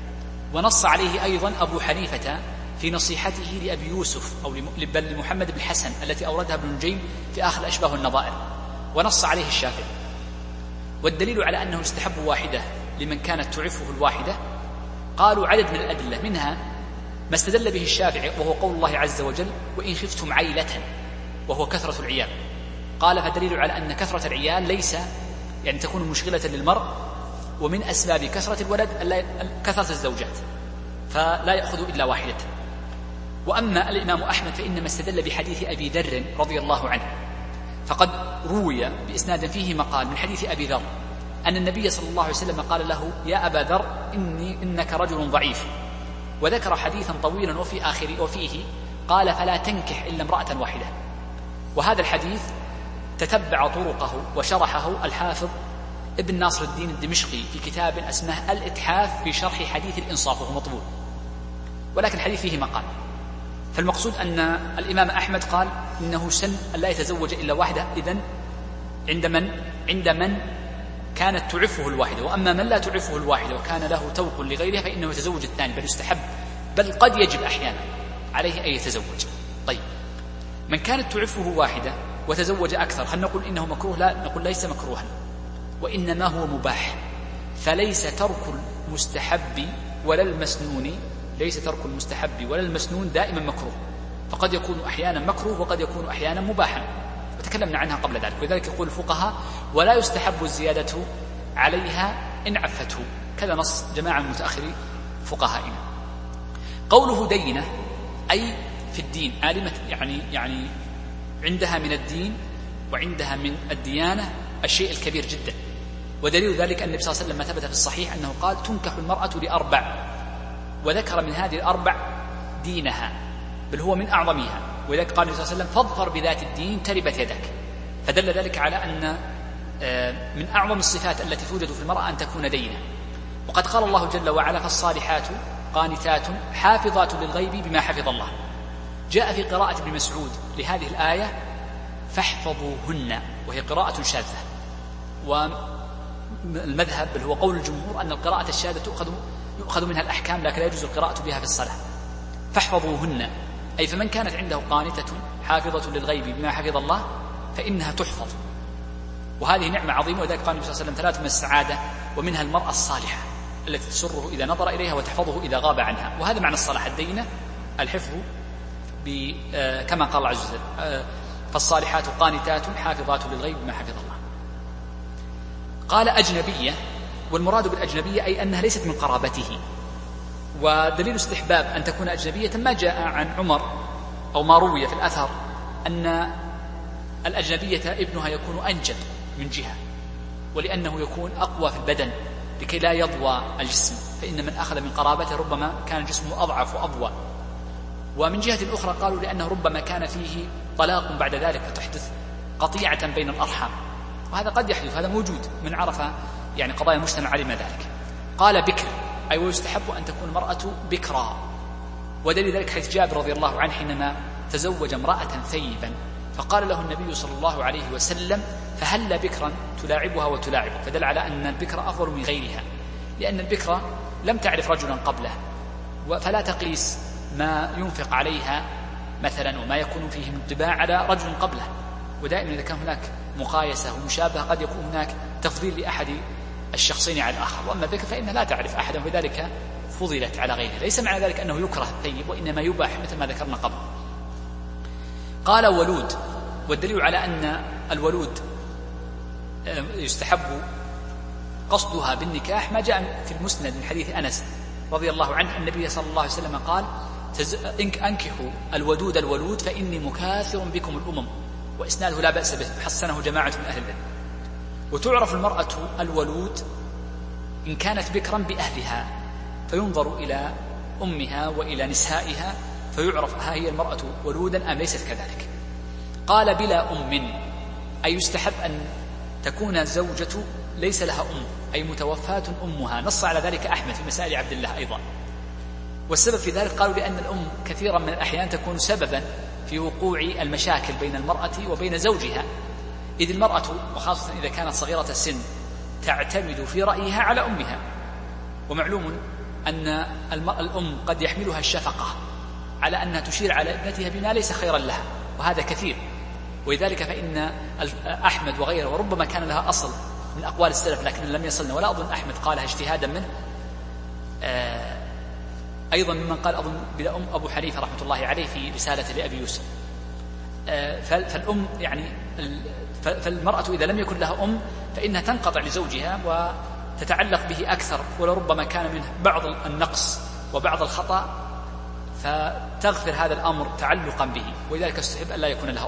ونص عليه أيضا أبو حنيفة في نصيحته لأبي يوسف أو بل لمحمد بن الحسن التي أوردها ابن نجيم في آخر الأشباه والنظائر، ونص عليه الشافعي. والدليل على أنه يستحب واحدة لمن كانت تعفه الواحدة قالوا عدد من الأدلة، منها ما استدل به الشافعي وهو قول الله عز وجل وإن خفتم عيلة، وهو كثرة العيال. قال فدليل على أن كثرة العيال ليس يعني تكون مشغلة للمرء، ومن أسباب كثرة الولد كثرة الزوجات، فلا يأخذ إلا واحدة. وأما الإمام أحمد فإنما استدل بحديث أبي ذر رضي الله عنه، فقد روي بإسناد فيه مقال من حديث أبي ذر أن النبي صلى الله عليه وسلم قال له يا أبا ذر إني إنك رجل ضعيف، وذكر حديثا طويلا وفي آخره وفيه قال فلا تنكح إلا امرأة واحدة. وهذا الحديث تتبع طرقه وشرحه الحافظ ابن ناصر الدين الدمشقي في كتاب اسمه الإتحاف في شرح حديث الإنصاف، وهو مطبوع، ولكن الحديث فيه مقال. فالمقصود أن الإمام أحمد قال إنه سن أن لا يتزوج إلا واحدة، إذن عند من عند من كانت تعفه الواحدة. وأما من لا تعفه الواحدة وكان له توق لغيرها فإنه يتزوج الثاني، بل يستحب بل قد يجب أحيانا عليه أن يتزوج. طيب من كانت تعفه واحدة وتزوج أكثر، هل نقول إنه مكروه؟ لا، نقول ليس مكروها، وإنما هو مباح. فليس ترك المستحب ولا المسنون ليس ترك المستحب ولا المسنون دائما مكروه، فقد يكون أحيانا مكروه وقد يكون أحيانا مباحا، وتكلمنا عنها قبل ذلك. ولذلك يقول الفقهاء ولا يستحب الزيادة عليها إن عفته، كذا نص جماعة من متأخري فقهائنا. قوله دينة أي في الدين، عالمة يعني يعني عندها من الدين وعندها من الديانة الشيء الكبير جدا. ودليل ذلك أن النبي صلى الله عليه وسلم ما ثبت في الصحيح أنه قال تنكح المرأة لأربع، وذكر من هذه الأربع دينها، بل هو من أعظمها. ولذلك قال النبي صلى الله عليه وسلم فاظفر بذات الدين تربت يدك، فدل ذلك على أن من أعظم الصفات التي توجد في المرأة أن تكون دينة. وقد قال الله جل وعلا فالصالحات قانتات حافظات للغيب بما حفظ الله. جاء في قراءة ابن مسعود لهذه الآية فاحفظوهن، وهي قراءة شاذة، والمذهب بل هو قول الجمهور أن القراءة الشاذة تؤخذ يؤخذ منها الأحكام، لكن لا يجوز القراءة بها في الصلاة. فاحفظوهن أي فمن كانت عنده قانتة حافظة للغيب بما حفظ الله فإنها تحفظ، وهذه نعمة عظيمة. وذلك قال النبي صلى الله عليه وسلم ثلاث من السعادة، ومنها المرأة الصالحة التي تسره إذا نظر إليها وتحفظه إذا غاب عنها. وهذا معنى الصلاح الدينة، الحفظ كما قال الله عز وجل فالصالحات قانتات حافظات للغيب بما حفظ الله. قال أجنبية، والمراد بالأجنبية أي أنها ليست من قرابته. ودليل استحباب أن تكون أجنبية ما جاء عن عمر أو ما روي في الأثر أن الأجنبية ابنها يكون أنجب من جهة، ولأنه يكون أقوى في البدن لكي لا يضوى الجسم، فإن من أخذ من قرابته ربما كان جسمه أضعف وأضوى. ومن جهة أخرى قالوا لأنه ربما كان فيه طلاق بعد ذلك فتحدث قطيعة بين الأرحام، وهذا قد يحدث، هذا موجود، من عرف يعني قضايا المجتمع علم ذلك. قال بكر أي ويستحب أن تكون المرأة بكرا، ودليل ذلك حيث جابر رضي الله عنه حينما تزوج امرأة ثيبا فقال له النبي صلى الله عليه وسلم فهل بكرا تلاعبها وتلاعبه، فدل على أن البكر أفضل من غيرها، لأن البكر لم تعرف رجلا قبله فلا تقيس ما ينفق عليها مثلا وما يكون فيه من طباع على رجل قبله، ودائما إذا كان هناك مقايسة ومشابهة قد يكون هناك تفضيل لأحد الشخصين على الآخر، وأما الذكر فإنها لا تعرف أحدا وذلك فضلت على غيره. ليس معنى ذلك أنه يكره الثيب، وإنما يباح مثل ما ذكرنا قبل. قال ولود، والدليل على أن الولود يستحب قصدها بالنكاح ما جاء في المسند من حديث أنس رضي الله عنه النبي صلى الله عليه وسلم قال أنكحوا الودود الولود فإني مكاثر بكم الأمم، وإسناده لا بأس به، حسنه جماعة من أهل العلم. وتعرف المرأة الولود إن كانت بكرا بأهلها، فينظر إلى أمها وإلى نسائها فيعرف ها هي المرأة ولودا أم ليست كذلك. قال بلا أم، أي يستحب أن تكون الزوجة ليس لها أم، أي متوفاة أمها. نص على ذلك أحمد في مسائل عبد الله أيضا. والسبب في ذلك قالوا لأن الأم كثيرا من الأحيان تكون سببا في وقوع المشاكل بين المرأة وبين زوجها، إذ المرأة وخاصة إذا كانت صغيرة السن تعتمد في رأيها على أمها، ومعلوم أن الأم قد يحملها الشفقة على أنها تشير على ابنتها بما ليس خيرا لها، وهذا كثير. ولذلك فإن أحمد وغيره وربما كان لها أصل من أقوال السلف لكن لم يصلنا، ولا أظن أحمد قالها اجتهادا منه، أيضا ممن قال أظن بلا أم أبو حنيفة رحمة الله عليه في رسالة لأبي يوسف. فالأم يعني فالمرأة إذا لم يكن لها أم فإنها تنقطع لزوجها وتتعلق به أكثر، ولربما كان منه بعض النقص وبعض الخطأ، فتغفر هذا الأمر تعلقا به، ولذلك استحب أن لا يكون لها أم.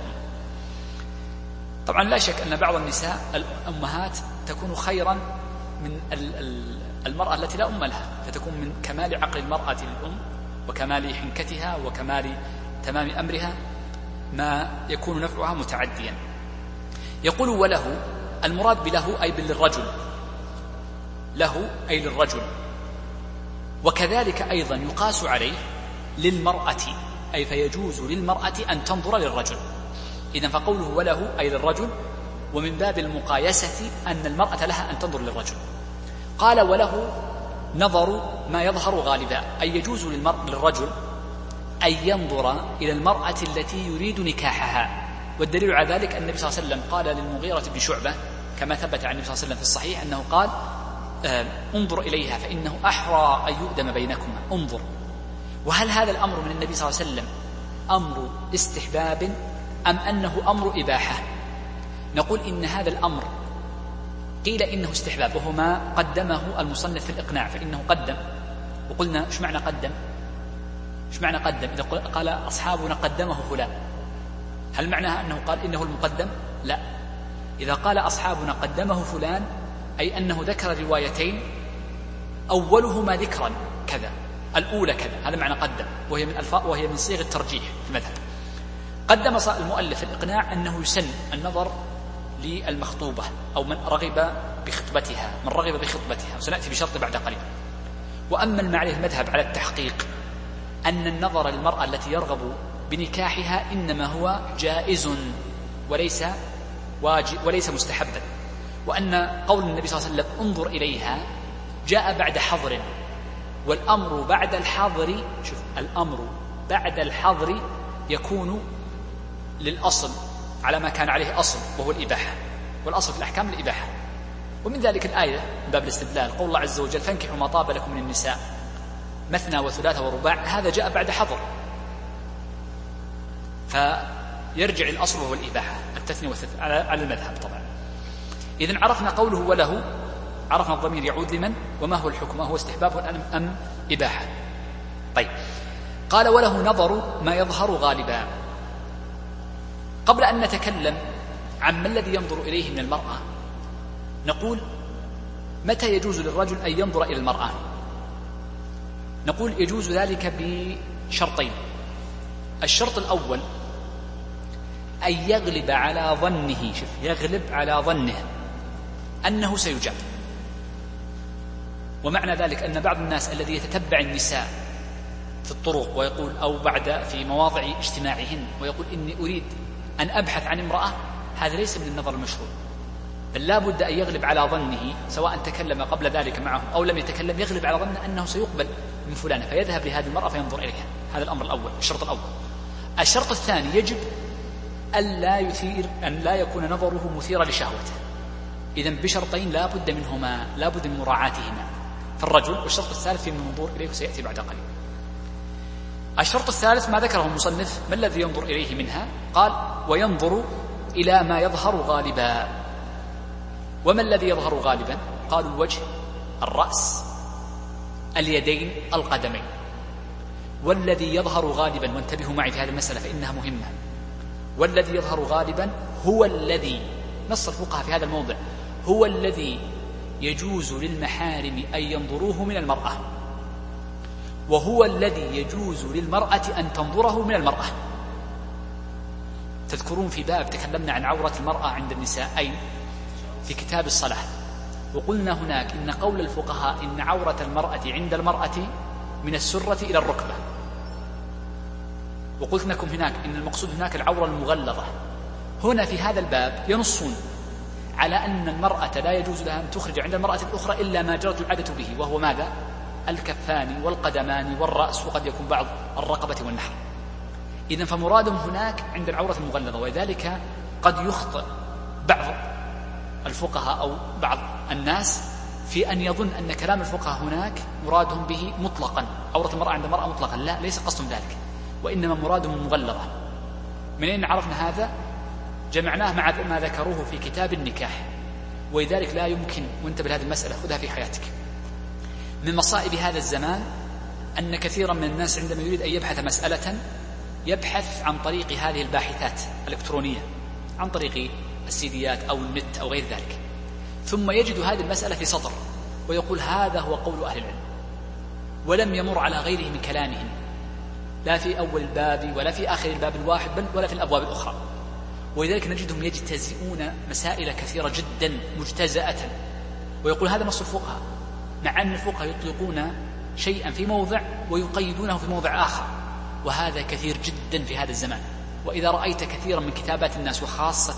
طبعا لا شك أن بعض النساء الأمهات تكون خيرا من المرأة التي لا أم لها، فتكون من كمال عقل المرأة للأم وكمال حنكتها وكمال تمام أمرها ما يكون نفعها متعديا. يقول وله، المراد بله أي للرجل، له أي للرجل، وكذلك أيضا يقاس عليه للمرأة، أي فيجوز للمرأة أن تنظر للرجل. إذن فقوله وله أي للرجل، ومن باب المقايسة أن المرأة لها أن تنظر للرجل. قال وله نظر ما يظهر غالبا، أي يجوز للرجل أن ينظر إلى المرأة التي يريد نكاحها. والدليل على ذلك أن النبي صلى الله عليه وسلم قال للمغيرة بن شعبة كما ثبت عن النبي صلى الله عليه وسلم في الصحيح أنه قال آه انظر إليها فإنه أحرى أن يؤدم بينكما، انظر. وهل هذا الأمر من النبي صلى الله عليه وسلم أمر استحباب أم أنه أمر إباحة؟ نقول إن هذا الأمر قيل إنه استحباب، وهو ما قدمه المصنف في الإقناع، فإنه قدم. وقلنا إيش معنى قدم؟ إيش معنى قدم؟ إذا قال أصحابنا قدمه فلان، هل معناها أنه قال إنه المقدم؟ لا. إذا قال أصحابنا قدمه فلان أي أنه ذكر روايتين أولهما ذكرا كذا، الأولى كذا، هذا معنى قدم، وهي من الفاء وهي من صيغ الترجيح في المذهب. قدم المؤلف في الإقناع أنه يسن النظر للمخطوبة أو من رغب بخطبتها، من رغب بخطبتها، وسنأتي بشرط بعد قليل. وأما ما عليه المذهب على التحقيق أن النظر للمرأة التي يرغب بنكاحها إنما هو جائز وليس واجب وليس مستحبا، وأن قول النبي صلى الله عليه وسلم انظر إليها جاء بعد حظر، والأمر بعد الحظر، شوف الأمر بعد الحظر يكون للأصل على ما كان عليه أصل وهو الإباحة، والأصل في الأحكام الإباحة. ومن ذلك الآية من باب الاستدلال قول الله عز وجل فانكحوا ما طاب لكم من النساء مثنى وثلاث ورباع، هذا جاء بعد حظر، فيرجع الأصل وهو الإباحة، التثنية والتثنية على المذهب طبعا. إذن عرفنا قوله وله، عرفنا الضمير يعود لمن، وما هو الحكم، هو استحباب أم إباحة. طيب، قال وله نظر ما يظهر غالبا. قبل أن نتكلم عن ما الذي ينظر إليه من المرأة، نقول متى يجوز للرجل أن ينظر إلى المرأة؟ نقول يجوز ذلك بشرطين. الشرط الأول أن يغلب على ظنه، شوف يغلب على ظنه أنه سيجاب. ومعنى ذلك أن بعض الناس الذي يتتبع النساء في الطرق ويقول أو بعد في مواضع اجتماعهن ويقول إني أريد أن أبحث عن امرأة، هذا ليس من النظر المشروع، بل لا بد أن يغلب على ظنه، سواء تكلم قبل ذلك معه أو لم يتكلم، يغلب على ظنه أنه سيقبل من فلانة، فيذهب لهذه المرأة فينظر إليها. هذا الأمر الأول، الشرط الأول. الشرط الثاني يجب أن لا يثير، أن لا يكون نظره مثيرا لشهوته. إذن بشرطين لا بد منهما، لا بد من مراعاتهما في الرجل. والشرط الثالث في المنظور إليه وسيأتي بعد قليل. الشرط الثالث ما ذكره المصنف، ما الذي ينظر إليه منها؟ قال وينظر إلى ما يظهر غالبا. وما الذي يظهر غالبا؟ قالوا الوجه، الرأس، اليدين، القدمين. والذي يظهر غالبا، وانتبهوا معي في هذه المسألة فإنها مهمة، والذي يظهر غالبا هو الذي نص الفقهاء في هذا الموضع، هو الذي يجوز للمحارم أن ينظروه من المرأة، وهو الذي يجوز للمرأة أن تنظره من المرأة. تذكرون في باب تكلمنا عن عورة المرأة عند النساء أي في كتاب الصلاة، وقلنا هناك إن قول الفقهاء إن عورة المرأة عند المرأة من السرة إلى الركبة، وقلت لكم هناك إن المقصود هناك العورة المغلظة. هنا في هذا الباب ينصون على أن المرأة لا يجوز لها أن تخرج عند المرأة الأخرى إلا ما جرت العادة به، وهو ماذا؟ الكفان والقدمان والرأس، وقد يكون بعض الرقبة والنحر. إذن فمرادهم هناك عند العورة المغلظة. ولذلك قد يخطئ بعض الفقهاء أو بعض الناس في أن يظن أن كلام الفقهاء هناك مرادهم به مطلقا عورة المرأة عند المرأة مطلقا. لا، ليس قصدهم ذلك، وإنما مرادهم مغلظة. من أين عرفنا هذا؟ جمعناه مع ما ذكروه في كتاب النكاح. ولذلك لا يمكن، وانتبه لهذه المسألة خذها في حياتك، من مصائب هذا الزمان أن كثيرا من الناس عندما يريد أن يبحث مسألة يبحث عن طريق هذه الباحثات الإلكترونية، عن طريق السيديات أو النت أو غير ذلك، ثم يجد هذه المسألة في سطر ويقول هذا هو قول أهل العلم، ولم يمر على غيره من كلامهم، لا في أول الباب ولا في آخر الباب الواحد، بل ولا في الأبواب الأخرى. ولذلك نجدهم يجتزئون مسائل كثيرة جدا مجتزأة، ويقول هذا نص الفقهاء، مع أن الفقهاء يطلقون شيئا في موضع ويقيدونه في موضع آخر، وهذا كثير جدا في هذا الزمان. وإذا رأيت كثيرا من كتابات الناس وخاصة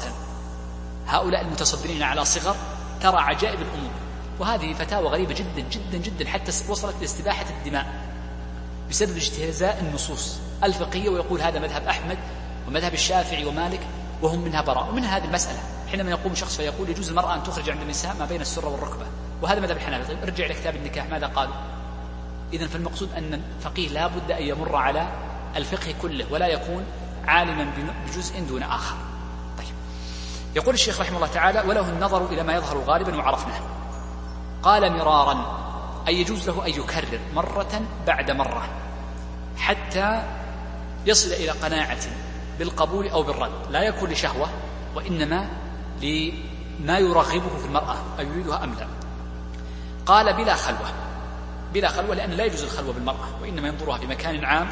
هؤلاء المتصدرين على صغر ترى عجائب الأمور. وهذه فتاوى غريبة جدا جدا جدا، حتى وصلت لاستباحة الدماء بسبب اجتزاء النصوص الفقهية، ويقول هذا مذهب أحمد ومذهب الشافعي ومالك وهم منها براء. ومن هذه المسألة حينما يقوم شخص فيقول يجوز المرأة أن تخرج عند النساء ما بين السرة والركبة، وهذا مذهب الحنابلة. طيب ارجع إلى كتاب النكاح ماذا قالوا؟ إذن فالمقصود أن الفقيه لا بد أن يمر على الفقه كله، ولا يكون عالما بجزء دون آخر. طيب، يقول الشيخ رحمه الله تعالى وله النظر إلى ما يظهر غالبا وعرفناه. قال مرارا، أي يجوز له أن يكرر مرة بعد مرة حتى يصل إلى قناعة بالقبول أو بالرد، لا يكون لشهوة وإنما لما يرغبه في المرأة أو يريدها أم لا. قال بلا خلوة، بلا خلوة لأن لا يجوز الخلوة بالمرأة، وإنما ينظرها في مكان عام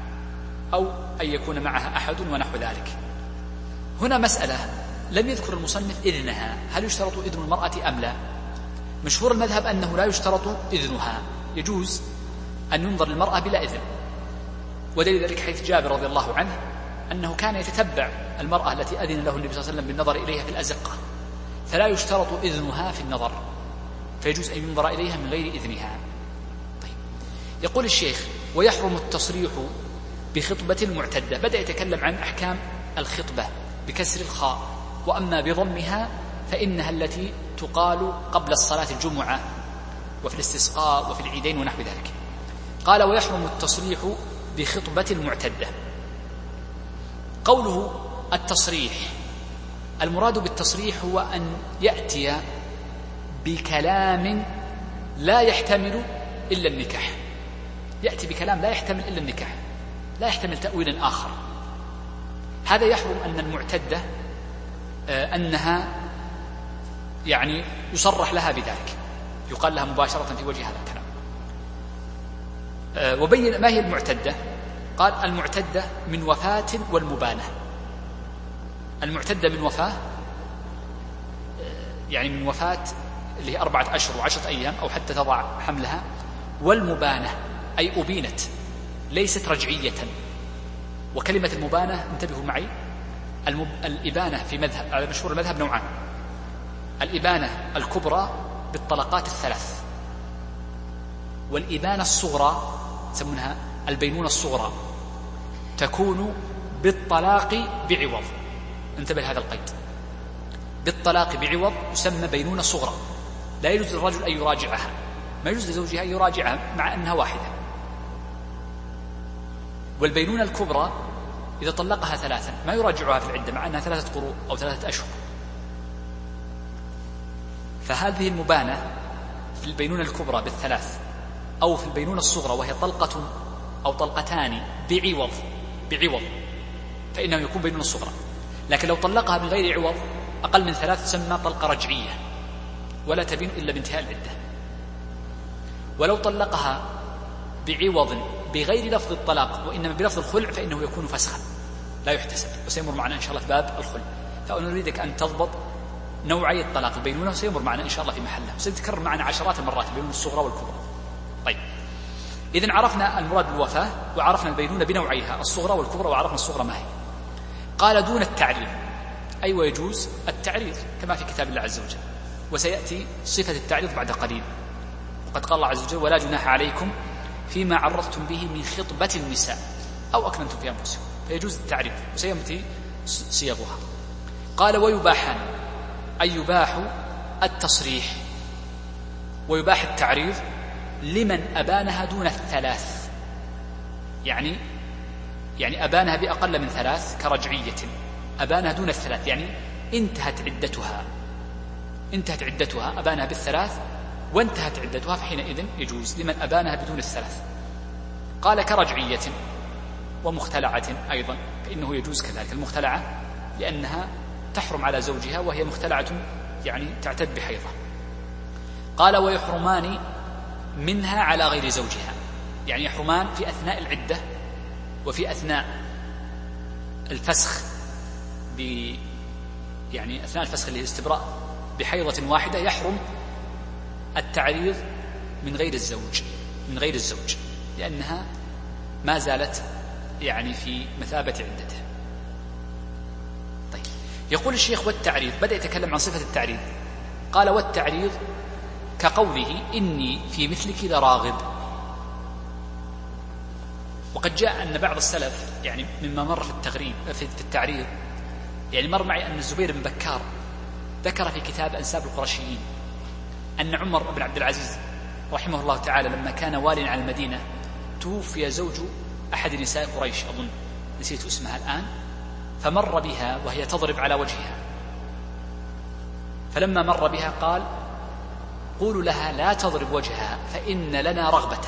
أو أن يكون معها أحد ونحو ذلك. هنا مسألة لم يذكر المصنف إذنها، هل يشترط إذن المرأة أم لا؟ مشهور المذهب أنه لا يشترط إذنها، يجوز أن ينظر للمرأة بلا إذن. ودليل ذلك حيث جابر رضي الله عنه أنه كان يتتبع المرأة التي أذن له النبي صلى الله عليه وسلم بالنظر إليها في الأزقة، فلا يشترط إذنها في النظر، فيجوز أن ينظر إليها من غير إذنها. طيب، يقول الشيخ ويحرم التصريح بخطبة المعتدة. بدأ يتكلم عن أحكام الخطبة بكسر الخاء، وأما بضمها فإنها التي تقال قبل الصلاة الجمعة وفي الاستسقاء وفي العيدين ونحو ذلك. قال ويحرم التصريح بخطبة المعتدة. قوله التصريح، المراد بالتصريح هو أن يأتي بكلام لا يحتمل إلا النكاح، يأتي بكلام لا يحتمل إلا النكاح، لا يحتمل تأويل آخر. هذا يحرم أن المعتدة أنها يعني يصرح لها بذلك، يقال لها مباشرة في وجه هذا الكلام. وبين ما هي المعتدة. قال المعتدة من وفاة والمبانة. المعتدة من وفاة يعني من وفاة اللي هي أربعة أشهر وعشرة أيام أو حتى تضع حملها، والمبانة أي أبينت ليست رجعية. وكلمة المبانة انتبهوا معي، المب... الإبانة في مذهب على مشهور المذهب نوعان، الإبانة الكبرى بالطلقات الثلاث، والإبانة الصغرى يسمونها البينونة الصغرى تكون بالطلاق بعوض. انتبه لهذا القيد، بالطلاق بعوض يسمى بينونة صغرى. لا يجوز للرجل أن يراجعها، ما يجوز لزوجها أن يراجعها مع أنها واحدة. والبينونة الكبرى إذا طلقها ثلاثا ما يراجعها في العدة مع أنها ثلاثة قروء أو ثلاثة أشهر. فهذه المبانة في البينونة الكبرى بالثلاث أو في البينونة الصغرى وهي طلقة أو طلقتان بعوض بعوض فإنه يكون بينونة صغرى. لكن لو طلقها بغير عوض أقل من ثلاث تسمى طلقة رجعية ولا تبين إلا بانتهاء العدة. ولو طلقها بعوض بغير لفظ الطلاق وإنما بلفظ الخلع فإنه يكون فسخا لا يحتسب، وسيمر معنا إن شاء الله في باب الخلع. فنريدك أن تضبط نوعي الطلاق البينونة وسيمر معنا إن شاء الله في محله، وسيتكرر معنا عشرات المرات البينونة الصغرى والكبرى. طيب، إذن عرفنا المراد بالوفاة وعرفنا البينونة بنوعيها الصغرى والكبرى وعرفنا الصغرى ما هي. قال دون التعريض، أي أيوة ويجوز التعريض كما في كتاب الله عز وجل، وسيأتي صفة التعريض بعد قليل. وقد قال الله عز وجل ولا جناح عليكم فيما عرضتم به من خطبة النساء أو أكننتم في أنفسكم، فيجوز التعريض وسيأتي صيغها. قال ويباحان، أي يباح التصريح ويباح التعريض لمن أبانها دون الثلاث، يعني يعني أبانها بأقل من ثلاث كرجعية، أبانها دون الثلاث يعني انتهت عدتها انتهت عدتها أبانها بالثلاث وانتهت عدتها، فحينئذ يجوز لمن أبانها بدون الثلاث. قال كرجعية ومختلعة أيضا، فإنه يجوز كذلك المختلعة لأنها تحرم على زوجها وهي مختلعة يعني تعتد بحيضة. قال ويحرمان منها على غير زوجها، يعني يحرمان في أثناء العدة وفي أثناء الفسخ ب يعني أثناء الفسخ للاستبراء بحيضة واحدة يحرم التعريض من غير الزوج من غير الزوج لأنها ما زالت يعني في مثابة عدتها. طيب، يقول الشيخ والتعريض، بدأ يتكلم عن صفة التعريض. قال والتعريض كقوله إني في مثلك لراغب. وقد جاء أن بعض السلف يعني مما مر في التغريب في التعريض، يعني مر معي أن الزبير بن بكار ذكر في كتاب أنساب القرشيين أن عمر بن عبد العزيز رحمه الله تعالى لما كان واليا على المدينة توفي زوج أحد نساء قريش، أظن نسيت اسمها الآن، فمر بها وهي تضرب على وجهها، فلما مر بها قال قولوا لها لا تضرب وجهها فإن لنا رغبة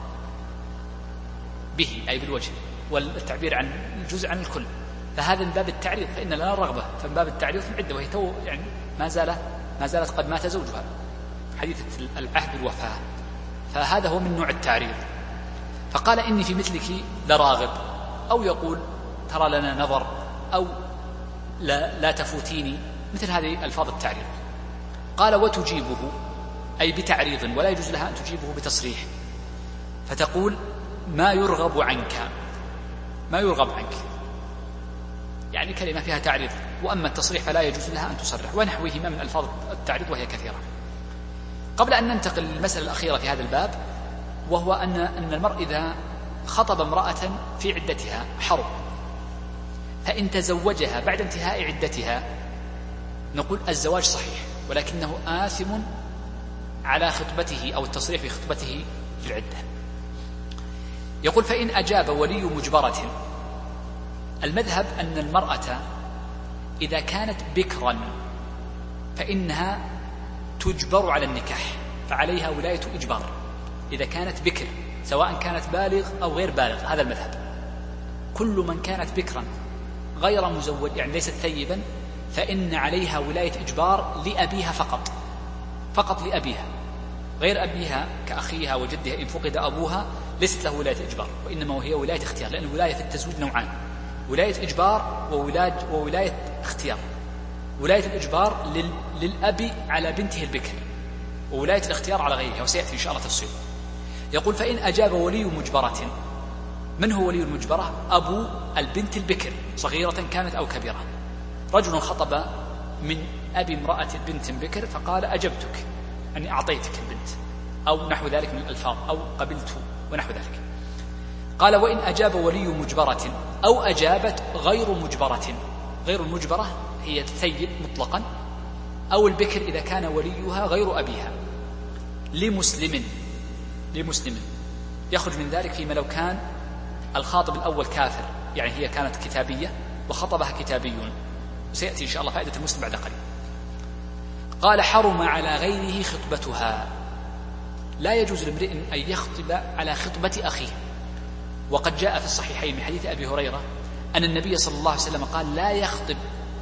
به، أي بالوجه، والتعبير عن الجزء عن الكل، فهذا من باب التعريض، فإن لنا رغبة، فمن باب التعريض في العدة وهي تو يعني ما زال ما زالت قد مات زوجها، حديثة العهد بالوفاة، فهذا هو من نوع التعريض. فقال إني في مثلك لراغب، أو يقول ترى لنا نظر، أو لا, لا تفوتيني، مثل هذه ألفاظ التعريض. قال وتجيبه، أي بتعريض، ولا يجوز لها أن تجيبه بتصريح، فتقول ما يرغب عنك ما يرغب عنك يعني كلمة فيها تعريض، وأما التصريح فلا يجوز لها أن تصرح، ونحوهما من ألفاظ التعريض وهي كثيرة. قبل أن ننتقل للمسألة الأخيرة في هذا الباب، وهو أن أن المرء إذا خطب امرأة في عدتها حرم، فإن تزوجها بعد انتهاء عدتها نقول الزواج صحيح، ولكنه آثم على خطبته أو التصريح في خطبته في العدة. يقول فإن أجاب ولي مجبرة، المذهب أن المرأة إذا كانت بكرا فإنها تجبر على النكاح، فعليها ولاية إجبار إذا كانت بكر، سواء كانت بالغ أو غير بالغ، هذا المذهب. كل من كانت بكرا غير مزوج يعني ليست ثيبا فإن عليها ولاية إجبار لأبيها فقط فقط لأبيها، غير أبيها كأخيها وجدها إن فقد أبوها ليست له ولاية إجبار، وإنما هي ولاية اختيار، لأن الولاية في التزويج نوعان، ولاية إجبار وولاية, وولاية اختيار. ولاية الإجبار لل... للأب على بنته البكر، وولاية الاختيار على غيرها، وسيأتي إن شاء الله تفصيل. يقول فإن أجاب ولي مجبرة، من هو ولي المجبرة؟ أبو البنت البكر صغيرة كانت أو كبيرة. رجل خطب من أبي امرأة بنت بكر فقال أجبتك، أني أعطيتك البنت، أو نحو ذلك من الألفاظ، أو قبلت ونحو ذلك. قال وإن أجاب ولي مجبرة أو أجابت غير مجبرة. غير المجبرة هي الثيب مطلقا، أو البكر إذا كان وليها غير أبيها، لمسلم لمسلم يخرج من ذلك فيما لو كان الخاطب الأول كافر، يعني هي كانت كتابية وخطبها كتابيون، وسيأتي إن شاء الله فائدة المسلم بعد قليل. قال حرم على غيره خطبتها، لا يجوز لامرئ أن يخطب على خطبة أخيه. وقد جاء في الصحيحين من حديث أبي هريرة أن النبي صلى الله عليه وسلم قال لا يخطب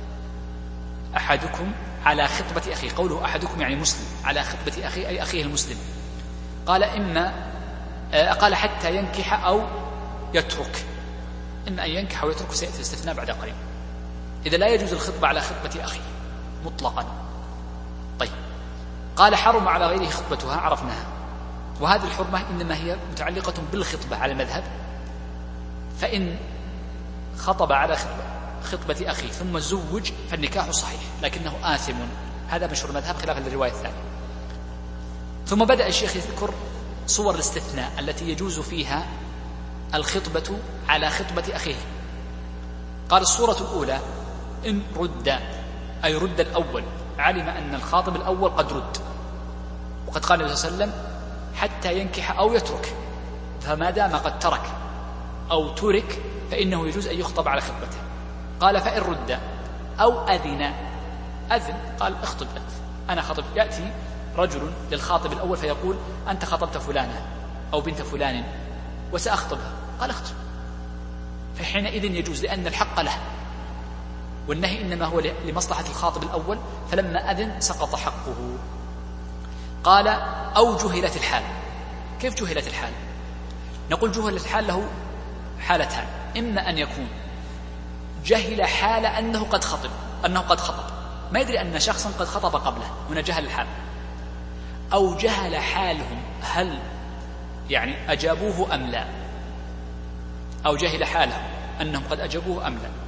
أحدكم على خطبة أخيه. قوله أحدكم يعني مسلم، على خطبة أخيه أي أخيه المسلم. قال إما قال حتى ينكح أو يترك، إما أن ينكح أو يترك، سيأتي الاستثناء بعد قليل. إذا لا يجوز الخطبة على خطبة أخيه مطلقا. طيب، قال حرم على غيره خطبتها، عرفناها، وهذه الحرمة إنما هي متعلقة بالخطبة على المذهب، فإن خطب على خطبة أخيه ثم زوج فالنكاح صحيح لكنه آثم، هذا مشهور المذهب خلاف الرواية الثانية. ثم بدأ الشيخ يذكر صور الاستثناء التي يجوز فيها الخطبة على خطبة أخيه. قال الصورة الأولى إن رد، أي رد الأول، علم أن الخاطب الأول قد رد، وقد قال النبي صلى الله عليه وسلم حتى ينكح أو يترك، فما دام قد ترك أو ترك فإنه يجوز أن يخطب على خطبته. قال فإن رد أو أذن، أذن قال اخطب أنت، أنا خطب. يأتي رجل للخاطب الأول فيقول أنت خطبت فلانة أو بنت فلان وسأخطبها، قال اخطب، فحينئذ يجوز لأن الحق له، والنهي إنما هو لمصلحة الخاطب الأول، فلما أذن سقط حقه. قال أو جهلت الحال. كيف جهلت الحال؟ نقول جهلت الحال له حالتان، إما أن يكون جهل حال أنه قد خطب، أنه قد خطب ما يدري أن شخصا قد خطب قبله، هنا جهل الحال، أو جهل حالهم هل يعني أجابوه أم لا، أو جهل حالهم أنهم قد أجابوه أم لا.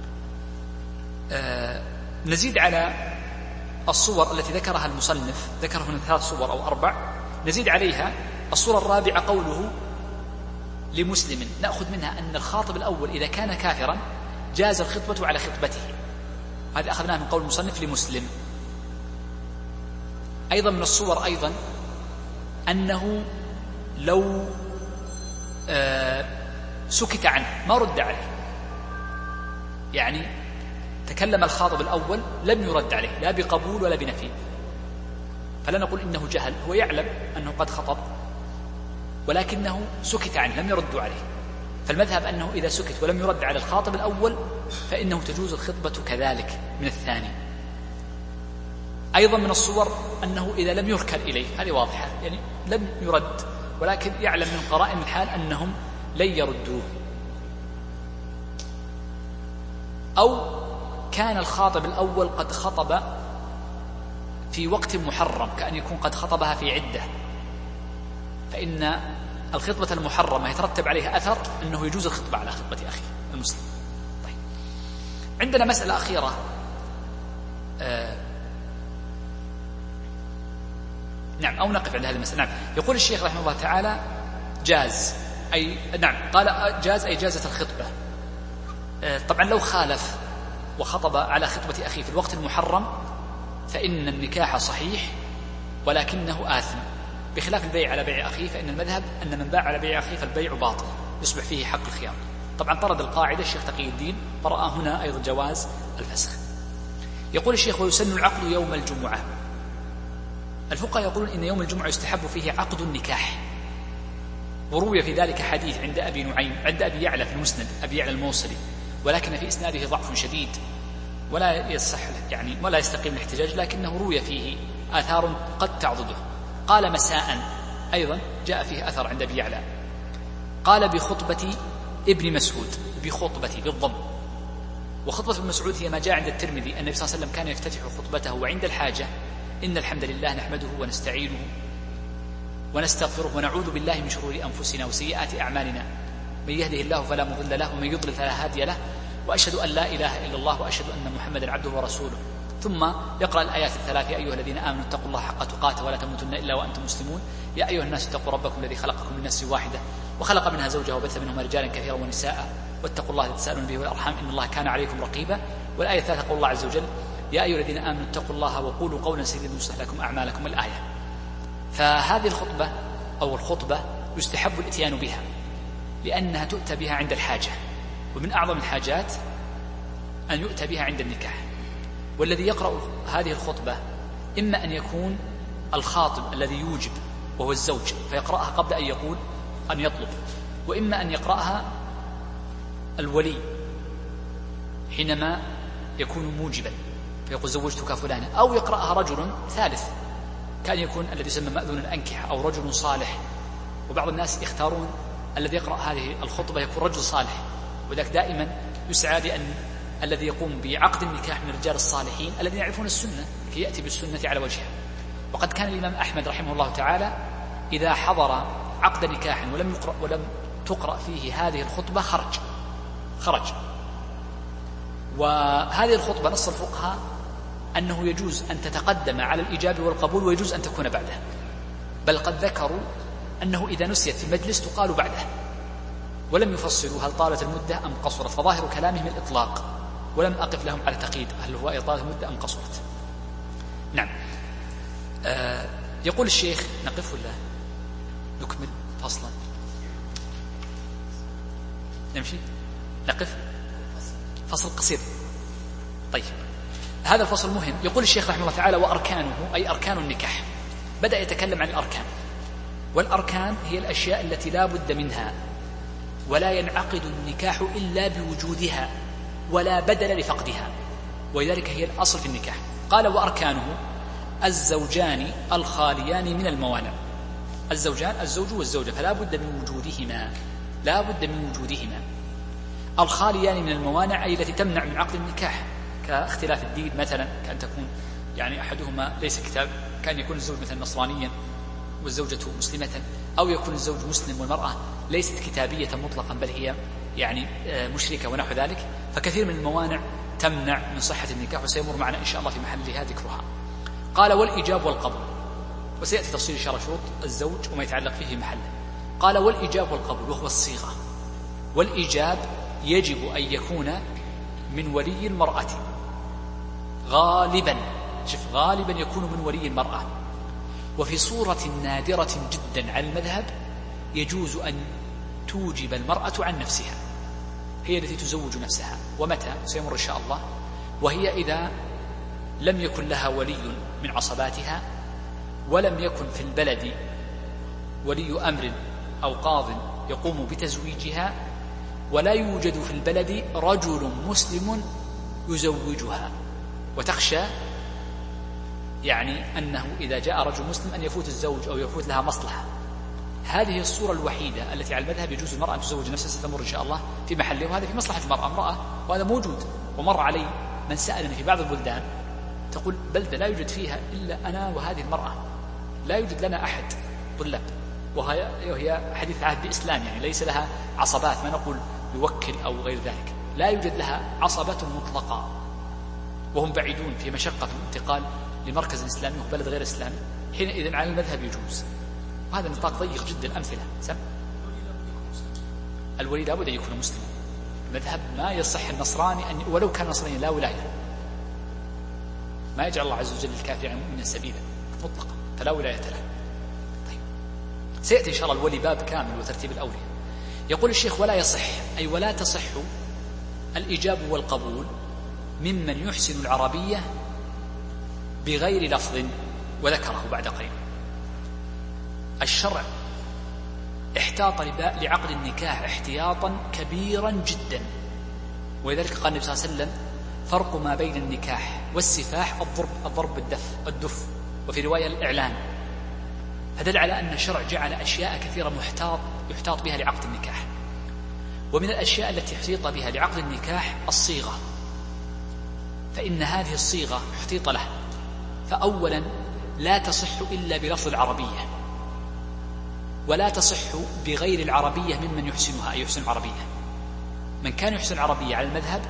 آه نزيد على الصور التي ذكرها المصنف، ذكره من ثلاث صور أو أربع، نزيد عليها الصورة الرابعة قوله لمسلم، نأخذ منها أن الخاطب الأول إذا كان كافرا جاز الخطبة على خطبته، هذا أخذناه من قول المصنف لمسلم. أيضا من الصور أيضا أنه لو آه سكت عنه ما رد عليه، يعني تكلم الخاطب الأول لم يرد عليه لا بقبول ولا بنفي، فلا نقول إنه جهل، هو يعلم أنه قد خطب ولكنه سكت عنه لم يرد عليه، فالمذهب أنه إذا سكت ولم يرد على الخاطب الأول فإنه تجوز الخطبة كذلك من الثاني. أيضا من الصور أنه إذا لم يركن إليه، هذه واضحة، يعني لم يرد ولكن يعلم من قرائن الحال أنهم لن يردوه، أو كان الخاطب الأول قد خطب في وقت محرم كأن يكون قد خطبها في عدة، فإن الخطبة المحرمة يترتب عليها أثر أنه يجوز الخطبة على خطبة أخيه المسلم. طيب، عندنا مسألة أخيرة آه نعم أو نقف عند هذه المسألة. نعم، يقول الشيخ رحمه الله تعالى جاز، أي نعم قال جاز أي جازت الخطبة. آه طبعا لو خالف وخطب على خطبة أخيه في الوقت المحرم فإن النكاح صحيح ولكنه آثم، بخلاف البيع على بيع أخيه، فإن المذهب أن من باع على بيع أخيه فالبيع باطل يصبح فيه حق الخيار. طبعا طرد القاعدة الشيخ تقي الدين ورأى هنا أيضا جواز الفسخ. يقول الشيخ ويسن العقد يوم الجمعة. الفقهاء يقولون إن يوم الجمعة يستحب فيه عقد النكاح، وروي في ذلك حديث عند أبي نعيم عند أبي يعلى في المسند أبي يعلى الموصلي، ولكن في إسناده ضعف شديد ولا يصح يعني ولا يستقيم الاحتجاج، لكنه روي فيه آثار قد تعضده. قال مساء أيضا جاء فيه أثر عند أبي يعلى، قال بخطبة ابن مسعود، بخطبة بالضم، وخطبة ابن مسعود هي ما جاء عند الترمذي النبي صلى الله عليه وسلم كان يفتتح خطبته وعند الحاجة إن الحمد لله نحمده ونستعينه ونستغفره ونعوذ بالله من شرور أنفسنا وسيئات أعمالنا، من يهده الله فلا مضل له ومن يضلل فلا هادي له، وأشهد أن لا إله إلا الله وأشهد أن محمدا عبده ورسوله. ثم يقرأ الآيات الثلاث: يا أيها الذين آمنوا اتقوا الله حق تقاته ولا تموتن إلا وأنتم مسلمون، يا أيها الناس اتقوا ربكم الذي خلقكم من نفس واحدة وخلق منها زوجها وبث منهما رجالا كثيرا ونساء واتقوا الله الذي تساءلون به والأرحام إن الله كان عليكم رقيبا. والآية الثالثة قول الله عز وجل: يا أيها الذين آمنوا اتقوا الله وقولوا قولا سديدا يصلح لكم أعمالكم. الآية. فهذه الخطبة أو الخطبة يستحب الإتيان بها لأنها تؤتى بها عند الحاجة، ومن أعظم الحاجات أن يؤتى بها عند النكاح. والذي يقرأ هذه الخطبة إما أن يكون الخاطب الذي يوجب وهو الزوج فيقرأها قبل أن يقول أن يطلب، وإما أن يقرأها الولي حينما يكون موجبا فيقول زوجتك فلانة، أو يقرأها رجل ثالث كان يكون الذي يسمى مأذون الأنكحة أو رجل صالح. وبعض الناس يختارون الذي يقرأ هذه الخطبة يكون رجل صالح، وذلك دائما يسعى بأن الذي يقوم بعقد النكاح من الرجال الصالحين الذين يعرفون السنة كي يأتي بالسنة على وجهها. وقد كان الإمام أحمد رحمه الله تعالى إذا حضر عقد نكاح ولم يقرأ ولم تقرأ فيه هذه الخطبة خرج خرج وهذه الخطبة نص الفقهاء أنه يجوز أن تتقدم على الإجابة والقبول ويجوز أن تكون بعده، بل قد ذكروا أنه إذا نسيت في المجلس تقال بعده، ولم يفصلوا هل طالت المدة أم قصرت، فظاهر كلامهم الإطلاق ولم أقف لهم على تقييد هل هو طالت المدة أم قصرت. نعم. آه يقول الشيخ نقف ولا نكمل فصلا؟ نمشي نقف فصل قصير. طيب هذا الفصل مهم. يقول الشيخ رحمه الله تعالى: وأركانه أي أركان النكاح. بدأ يتكلم عن الأركان، والأركان هي الأشياء التي لا بد منها ولا ينعقد النكاح إلا بوجودها ولا بدل لفقدها، ولذلك هي الأصل في النكاح. قال: وأركانه الزوجان الخاليان من الموانع. الزوجان الزوج والزوجة فلا بد من وجودهما لا بد من وجودهما الخاليان من الموانع أي التي تمنع من عقد النكاح، كاختلاف الدين مثلا، كأن تكون يعني أحدهما ليس كتاب، كان يكون الزوج مثلا نصرانيا والزوجة مسلمة، أو يكون الزوج مسلم والمرأة ليست كتابية مطلقا بل هي يعني مشركة ونحو ذلك. فكثير من الموانع تمنع من صحة النكاح، وسيمر معنا إن شاء الله في محلها ذكرها. قال: والإيجاب والقبول، وسيأتي تفصيل إن شاء الله شروط الزوج وما يتعلق فيه محله. قال: والإيجاب والقبول وهو الصيغة. والإيجاب يجب أن يكون من ولي المرأة غالبا، شوف غالبا يكون من ولي المرأة، وفي صورة نادرة جدا على المذهب يجوز أن توجب المرأة عن نفسها، هي التي تزوج نفسها. ومتى؟ سيمر إن شاء الله. وهي إذا لم يكن لها ولي من عصباتها، ولم يكن في البلد ولي أمر أو قاض يقوم بتزويجها، ولا يوجد في البلد رجل مسلم يزوجها، وتخشى يعني أنه إذا جاء رجل مسلم أن يفوت الزوج أو يفوت لها مصلحة. هذه الصورة الوحيدة التي على المذهب يجوز المرأة أن تزوج نفسها، ستمر إن شاء الله في محله، وهذا في مصلحة المرأة امرأة، وهذا موجود. ومر علي من سألني في بعض البلدان تقول بلدة لا يوجد فيها إلا أنا وهذه المرأة، لا يوجد لنا أحد طلاب، وهي حديث عهد بإسلام، يعني ليس لها عصبات، ما نقول يوكل أو غير ذلك، لا يوجد لها عصبة مطلقة، وهم بعيدون في مشقة الانتقال لمركز إسلامي وبلد غير إسلامي. حينئذ على المذهب يجوز، وهذا نطاق ضيق جدا. الأمثلة سم الولي لابد أن يكون مسلما. المذهب ما يصح النصراني أن ولو كان نصرانيا لا ولاية، ما يجعل الله عز وجل الكافر عن المؤمن سبيلا مطلقا، فلا ولاية له. طيب سيأتي إن شاء الله الولي باب كامل وترتيب الأولياء. يقول الشيخ: ولا يصح أي ولا تصح الإجاب والقبول ممن يحسن العربية بغير لفظ، وذكره بعد قليل. الشرع احتاط لعقد النكاح احتياطا كبيرا جدا، ولذلك قال النبي صلى الله عليه وسلم: فرق ما بين النكاح والسفاح الضرب الضرب بالدف الدف وفي رواية الإعلان. فدل على أن الشرع جعل أشياء كثيرة محتاط يحتاط بها لعقد النكاح. ومن الأشياء التي احتيط بها لعقد النكاح الصيغة، فإن هذه الصيغة احتيط لها. فأولا لا تصح إلا بلفظ العربية، ولا تصح بغير العربية ممن يحسنها أي يحسن العربية. من كان يحسن العربية على المذهب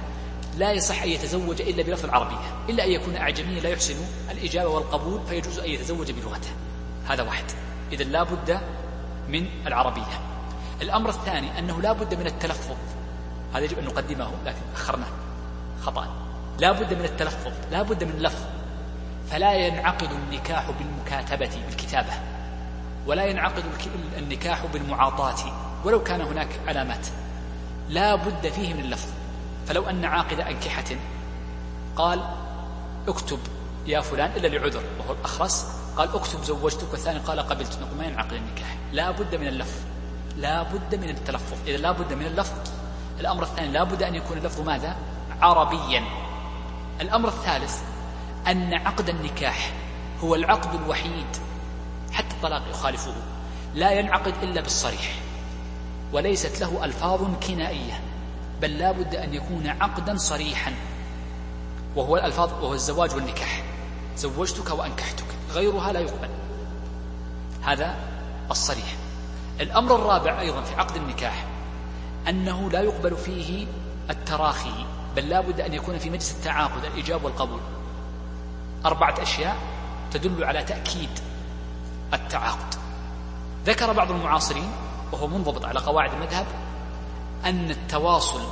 لا يصح أن يتزوج إلا بلفظ العربية، إلا أن يكون أعجميا لا يحسن الإجابة والقبول فيجوز أن يتزوج بلغته. هذا واحد. إذن لا بد من العربية. الأمر الثاني أنه لا بد من التلفظ، هذا يجب أن نقدمه لكن أخرناه خطأ. لا بد من التلفظ، لا بد من اللفظ. فلا ينعقد النكاح بالمكاتبة بالكتابة، ولا ينعقد النكاح بالمعاطاة ولو كان هناك علامات، لا بد فيه من اللفظ. فلو أن عاقد أنكحة قال اكتب يا فلان إلا لعذر وهو الأخرس، قال اكتب زوجتك، والثاني قال قبلت، نقول ما ينعقد النكاح. لا بد من اللفظ، لا بد من التلفظ. إذا لا بد من اللفظ. الأمر الثاني لا بد أن يكون اللفظ ماذا؟ عربيا. الأمر الثالث أن عقد النكاح هو العقد الوحيد حتى الطلاق يخالفه لا ينعقد إلا بالصريح، وليست له ألفاظ كنائية، بل لا بد أن يكون عقدا صريحا، وهو الألفاظ وهو الزواج والنكاح، زوجتك وأنكحتك، غيرها لا يقبل. هذا الصريح. الأمر الرابع أيضا في عقد النكاح أنه لا يقبل فيه التراخي، بل لا بد أن يكون في مجلس التعاقد الإيجاب والقبول. أربعة أشياء تدل على تأكيد التعاقد. ذكر بعض المعاصرين وهو منضبط على قواعد المذهب أن التواصل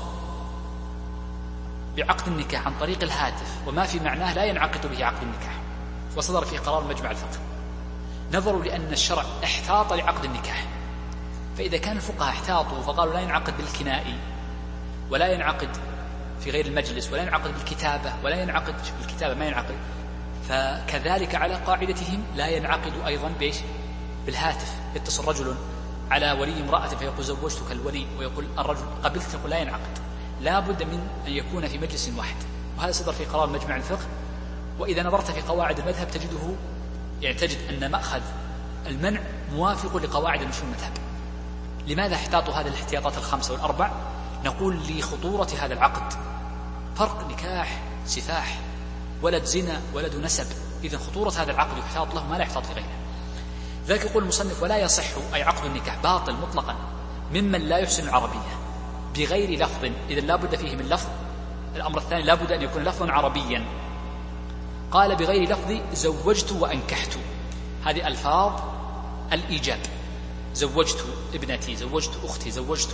بعقد النكاح عن طريق الهاتف وما في معناه لا ينعقد به عقد النكاح، وصدر فيه قرار مجمع الفقه. نظروا لأن الشرع احتاط لعقد النكاح، فإذا كان الفقهاء احتاطوا فقالوا لا ينعقد بالكنائي، ولا ينعقد في غير المجلس، ولا ينعقد بالكتابة، ولا ينعقد بالكتابة ما ينعقد، فكذلك على قاعدتهم لا ينعقد أيضا بإيش؟ بالهاتف. يتصل رجل على ولي امرأة فيقول زوجتك الولي، ويقول الرجل قبلت، يقول لا ينعقد. لا بد من أن يكون في مجلس واحد، وهذا صدر في قرار مجمع الفقه. وإذا نظرت في قواعد المذهب تجده يعني تجد أن مأخذ المنع موافق لقواعد المشهور المذهب. لماذا احتاطوا هذه الاحتياطات الخمسة والأربع؟ نقول لخطورة هذا العقد. فرق نكاح سفاح، ولد زنا ولد نسب، إذن خطورة هذا العقد يحتاط له ما لا يحتاط لغيره. ذلك يقول المصنف ولا يصح أي عقد النكاح باطل مطلقا ممن لا يحسن العربية بغير لفظ. إذن لا بد فيه من لفظ. الأمر الثاني لا بد أن يكون لفظا عربيا. قال بغير لفظ زوجت وأنكحت، هذه ألفاظ الإيجاب. زوجت ابنتي، زوجت أختي، زوجت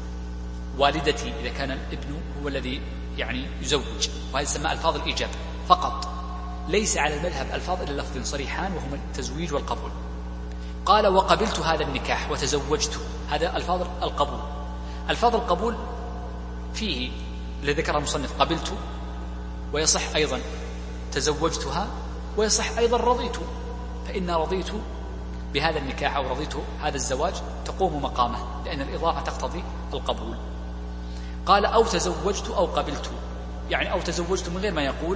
والدتي إذا كان الابن هو الذي يعني يزوج، وهذه تسمى ألفاظ الإيجاب فقط. ليس على المذهب ألفاظ إلا لفظ صريحان وهما التزويج والقبول. قال وقبلت هذا النكاح وتزوجت، هذا ألفاظ القبول. ألفاظ القبول فيه الذي ذكر المصنف قبلت، ويصح أيضا تزوجتها، ويصح أيضا رضيت، فإن رضيت بهذا النكاح أو رضيت هذا الزواج تقوم مقامه، لأن الإضافة تقتضي القبول. قال أو تزوجت أو قبلت، يعني أو تزوجت من غير ما يقول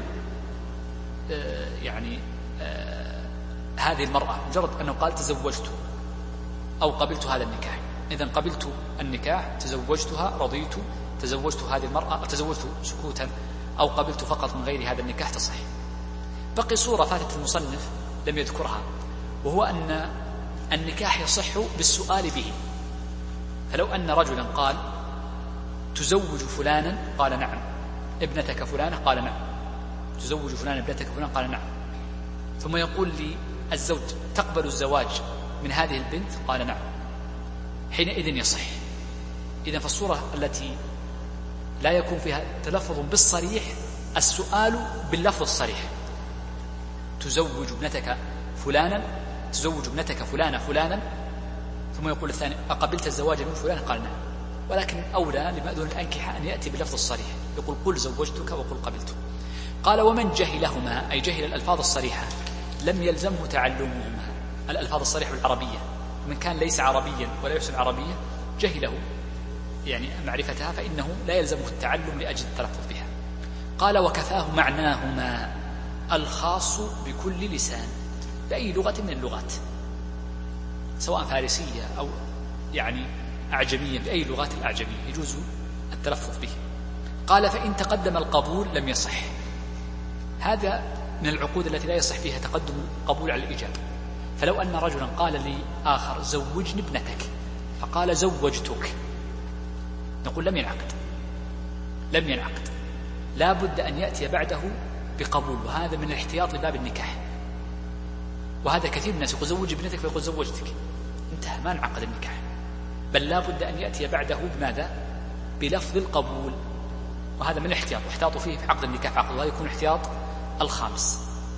آه يعني آه هذه المرأة، مجرد أنه قال تزوجت أو قبلت هذا النكاح. إذن قبلت النكاح، تزوجتها، رضيت، تزوجت هذه المرأة، تزوجت سكوتا، أو قبلت فقط من غير هذا النكاح تصح. بقي صورة فاتت المصنف لم يذكرها، وهو أن النكاح يصح بالسؤال به. فلو أن رجلا قال تزوج فلانا، قال نعم، ابنتك فلانة، قال نعم، تزوج فلانا ابنتك فلان، قال نعم، ثم يقول لي الزوج تقبل الزواج من هذه البنت، قال نعم، حينئذ يصح. إذن فالصورة التي لا يكون فيها تلفظ بالصريح السؤال باللفظ الصريح. تزوج ابنتك فلانا، تزوج ابنتك فلانا فلانا، ثم يقول الثاني أقبلت الزواج من فلان، قال نعم. ولكن أولى لمأذون الأنكحة أن يأتي باللفظ الصريح، يقول قل زوجتك وقل قبلت. قال ومن جهلهما أي جهل الألفاظ الصريحة لم يلزمه تعلمهما، الألفاظ الصريحة بالعربية. من كان ليس عربيا ولا يحسن العربية جهله يعني معرفتها، فإنه لا يلزمه التعلم لأجل التلفظ بها. قال وكفاه معناهما الخاص بكل لسان، بأي لغة من اللغات، سواء فارسية أو يعني أعجمية، بأي لغات الأعجمية يجوز التلفظ به. قال فإن تقدم القبول لم يصح، هذا من العقود التي لا يصح فيها تقدم القبول على الإجابة. فلو أن رجلا قال لي آخر زوجني ابنتك، فقال زوجتك، نقول لم ينعقد، لم ينعقد. لا بد أن يأتي بعده بقبول، وهذا من الاحتياط لباب النكاح. وهذا كثير من الناس يقول زوج ابنتك فيقول زوجتك، انتهى، ما انعقد النكاح، بل لا بد أن يأتي بعده بماذا؟ بلفظ القبول، وهذا من الاحتياط، واحتاطوا فيه في عقد النكاح عقد، وهذا يكون احتياط الخامس.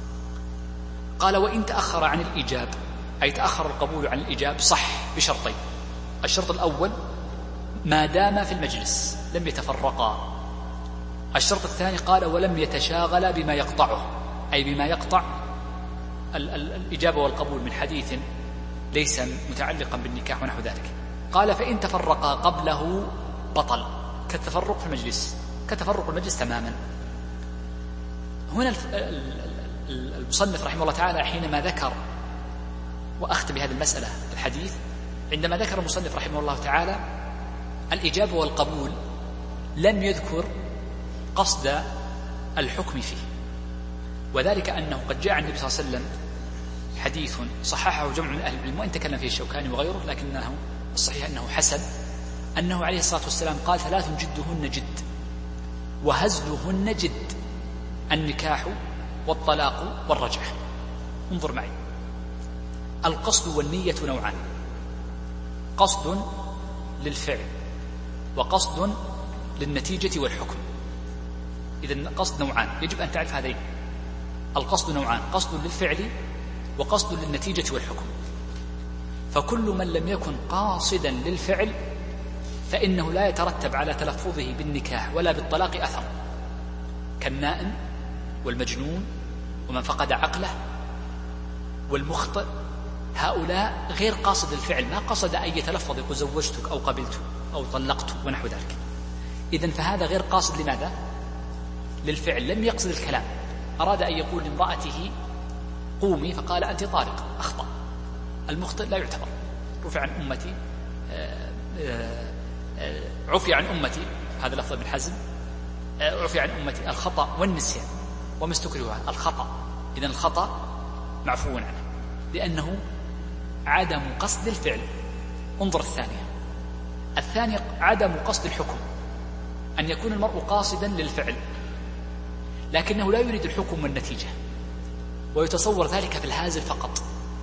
قال وإن تأخر عن الإيجاب، أي تأخر القبول عن الإيجاب، صح بشرطين. الشرط الأول ما دام في المجلس لم يتفرقا. الشرط الثاني قال ولم يتشاغل بما يقطعه، أي بما يقطع ال- ال- الإجابة والقبول من حديث ليس متعلقا بالنكاح ونحو ذلك. قال فإن تفرقا قبله بطل، كالتفرق في المجلس، كتفرق المجلس تماما. هنا المصنف رحمه الله تعالى حينما ذكر، وأختم بهذه المسألة الحديث، عندما ذكر المصنف رحمه الله تعالى الإجابة والقبول لم يذكر قصد الحكم فيه، وذلك أنه قد جاء عن النبي صلى الله عليه وسلم حديث صححه جمع من أهل العلم وإن تكلم فيه الشوكاني وغيره، لكنه الصحيح أنه حسن، أنه عليه الصلاة والسلام قال ثلاث جدهن جد وهزلهن جد: النكاح والطلاق والرجعة. انظر معي، القصد والنية نوعان: قصد للفعل وقصد للنتيجة والحكم. إذن قصد نوعان، يجب أن تعرف هذين. القصد نوعان: قصد للفعل وقصد للنتيجة والحكم. فكل من لم يكن قاصدا للفعل فإنه لا يترتب على تلفظه بالنكاح ولا بالطلاق أثر، كالنائم والمجنون ومن فقد عقله والمخطئ. هؤلاء غير قاصد الفعل، ما قصد أن يتلفظ يقول زوجتك أو قبلت أو طلقت ونحو ذلك. إذن فهذا غير قاصد لماذا؟ للفعل، لم يقصد الكلام. أراد أن يقول لامرأته قومي فقال أنت طالق، أخطأ. المخطئ لا يعتبر. رفع عن أمتي آآ آآ عفي عن أمتي، هذا لفظ ابن حزم، عفي عن أمتي الخطأ والنسيان وما استكرهوا عنه. الخطأ، إذن الخطأ معفو عنه لأنه عدم قصد الفعل. انظر الثانية. الثانية عدم قصد الحكم، أن يكون المرء قاصدا للفعل لكنه لا يريد الحكم والنتيجة، ويتصور ذلك في الهازل فقط.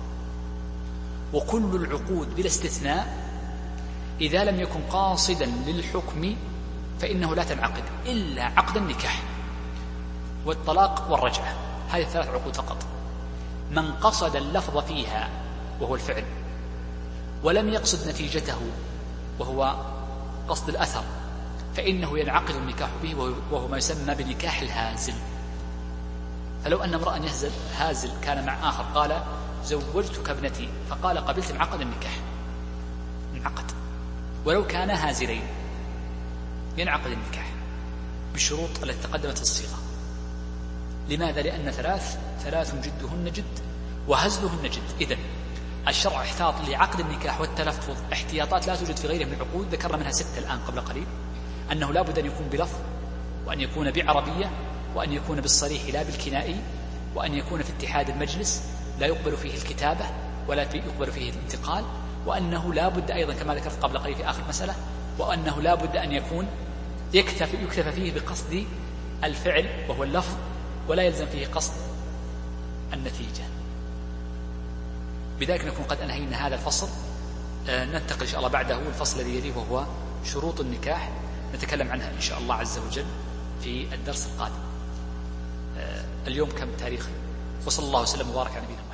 وكل العقود بلا استثناء إذا لم يكن قاصدا للحكم فإنه لا تنعقد إلا عقد النكاح والطلاق والرجعة، هذه الثلاث عقود فقط. من قصد اللفظ فيها وهو الفعل ولم يقصد نتيجته وهو قصد الأثر فإنه ينعقد النكاح به، وهو ما يسمى بنكاح الهازل. فلو أن امرأ يهزل هازل كان مع آخر قال زوجتك ابنتي فقال قبلت، انعقد النكاح، انعقد. ولو كان هازلين ينعقد النكاح بالشروط التي تقدمت في الصيغة. لماذا؟ لأن ثلاث ثلاث جدهن جد وهزلهن جد. إذن الشرع احتاط لعقد النكاح والتلفظ احتياطات لا توجد في غيره من العقود، ذكرنا منها ستة الآن قبل قليل: أنه لا بد أن يكون بلفظ، وأن يكون بعربية، وأن يكون بالصريح لا بالكنائي، وأن يكون في اتحاد المجلس لا يقبل فيه الكتابة ولا يقبل فيه الانتقال، وأنه لا بد أيضا كما ذكرت قبل قليل في آخر مسألة، وأنه لا بد أن يكون يكتفي, يكتفى فيه بقصد الفعل وهو اللفظ، ولا يلزم فيه قصد النتيجة. بذلك نكون قد أنهينا هذا الفصل. آه ننتقل إن شاء الله بعده الفصل الذي يليه وهو شروط النكاح، نتكلم عنها إن شاء الله عز وجل في الدرس القادم. آه اليوم كم تاريخ؟ وصلى الله وسلم وبارك على نبينا محمد.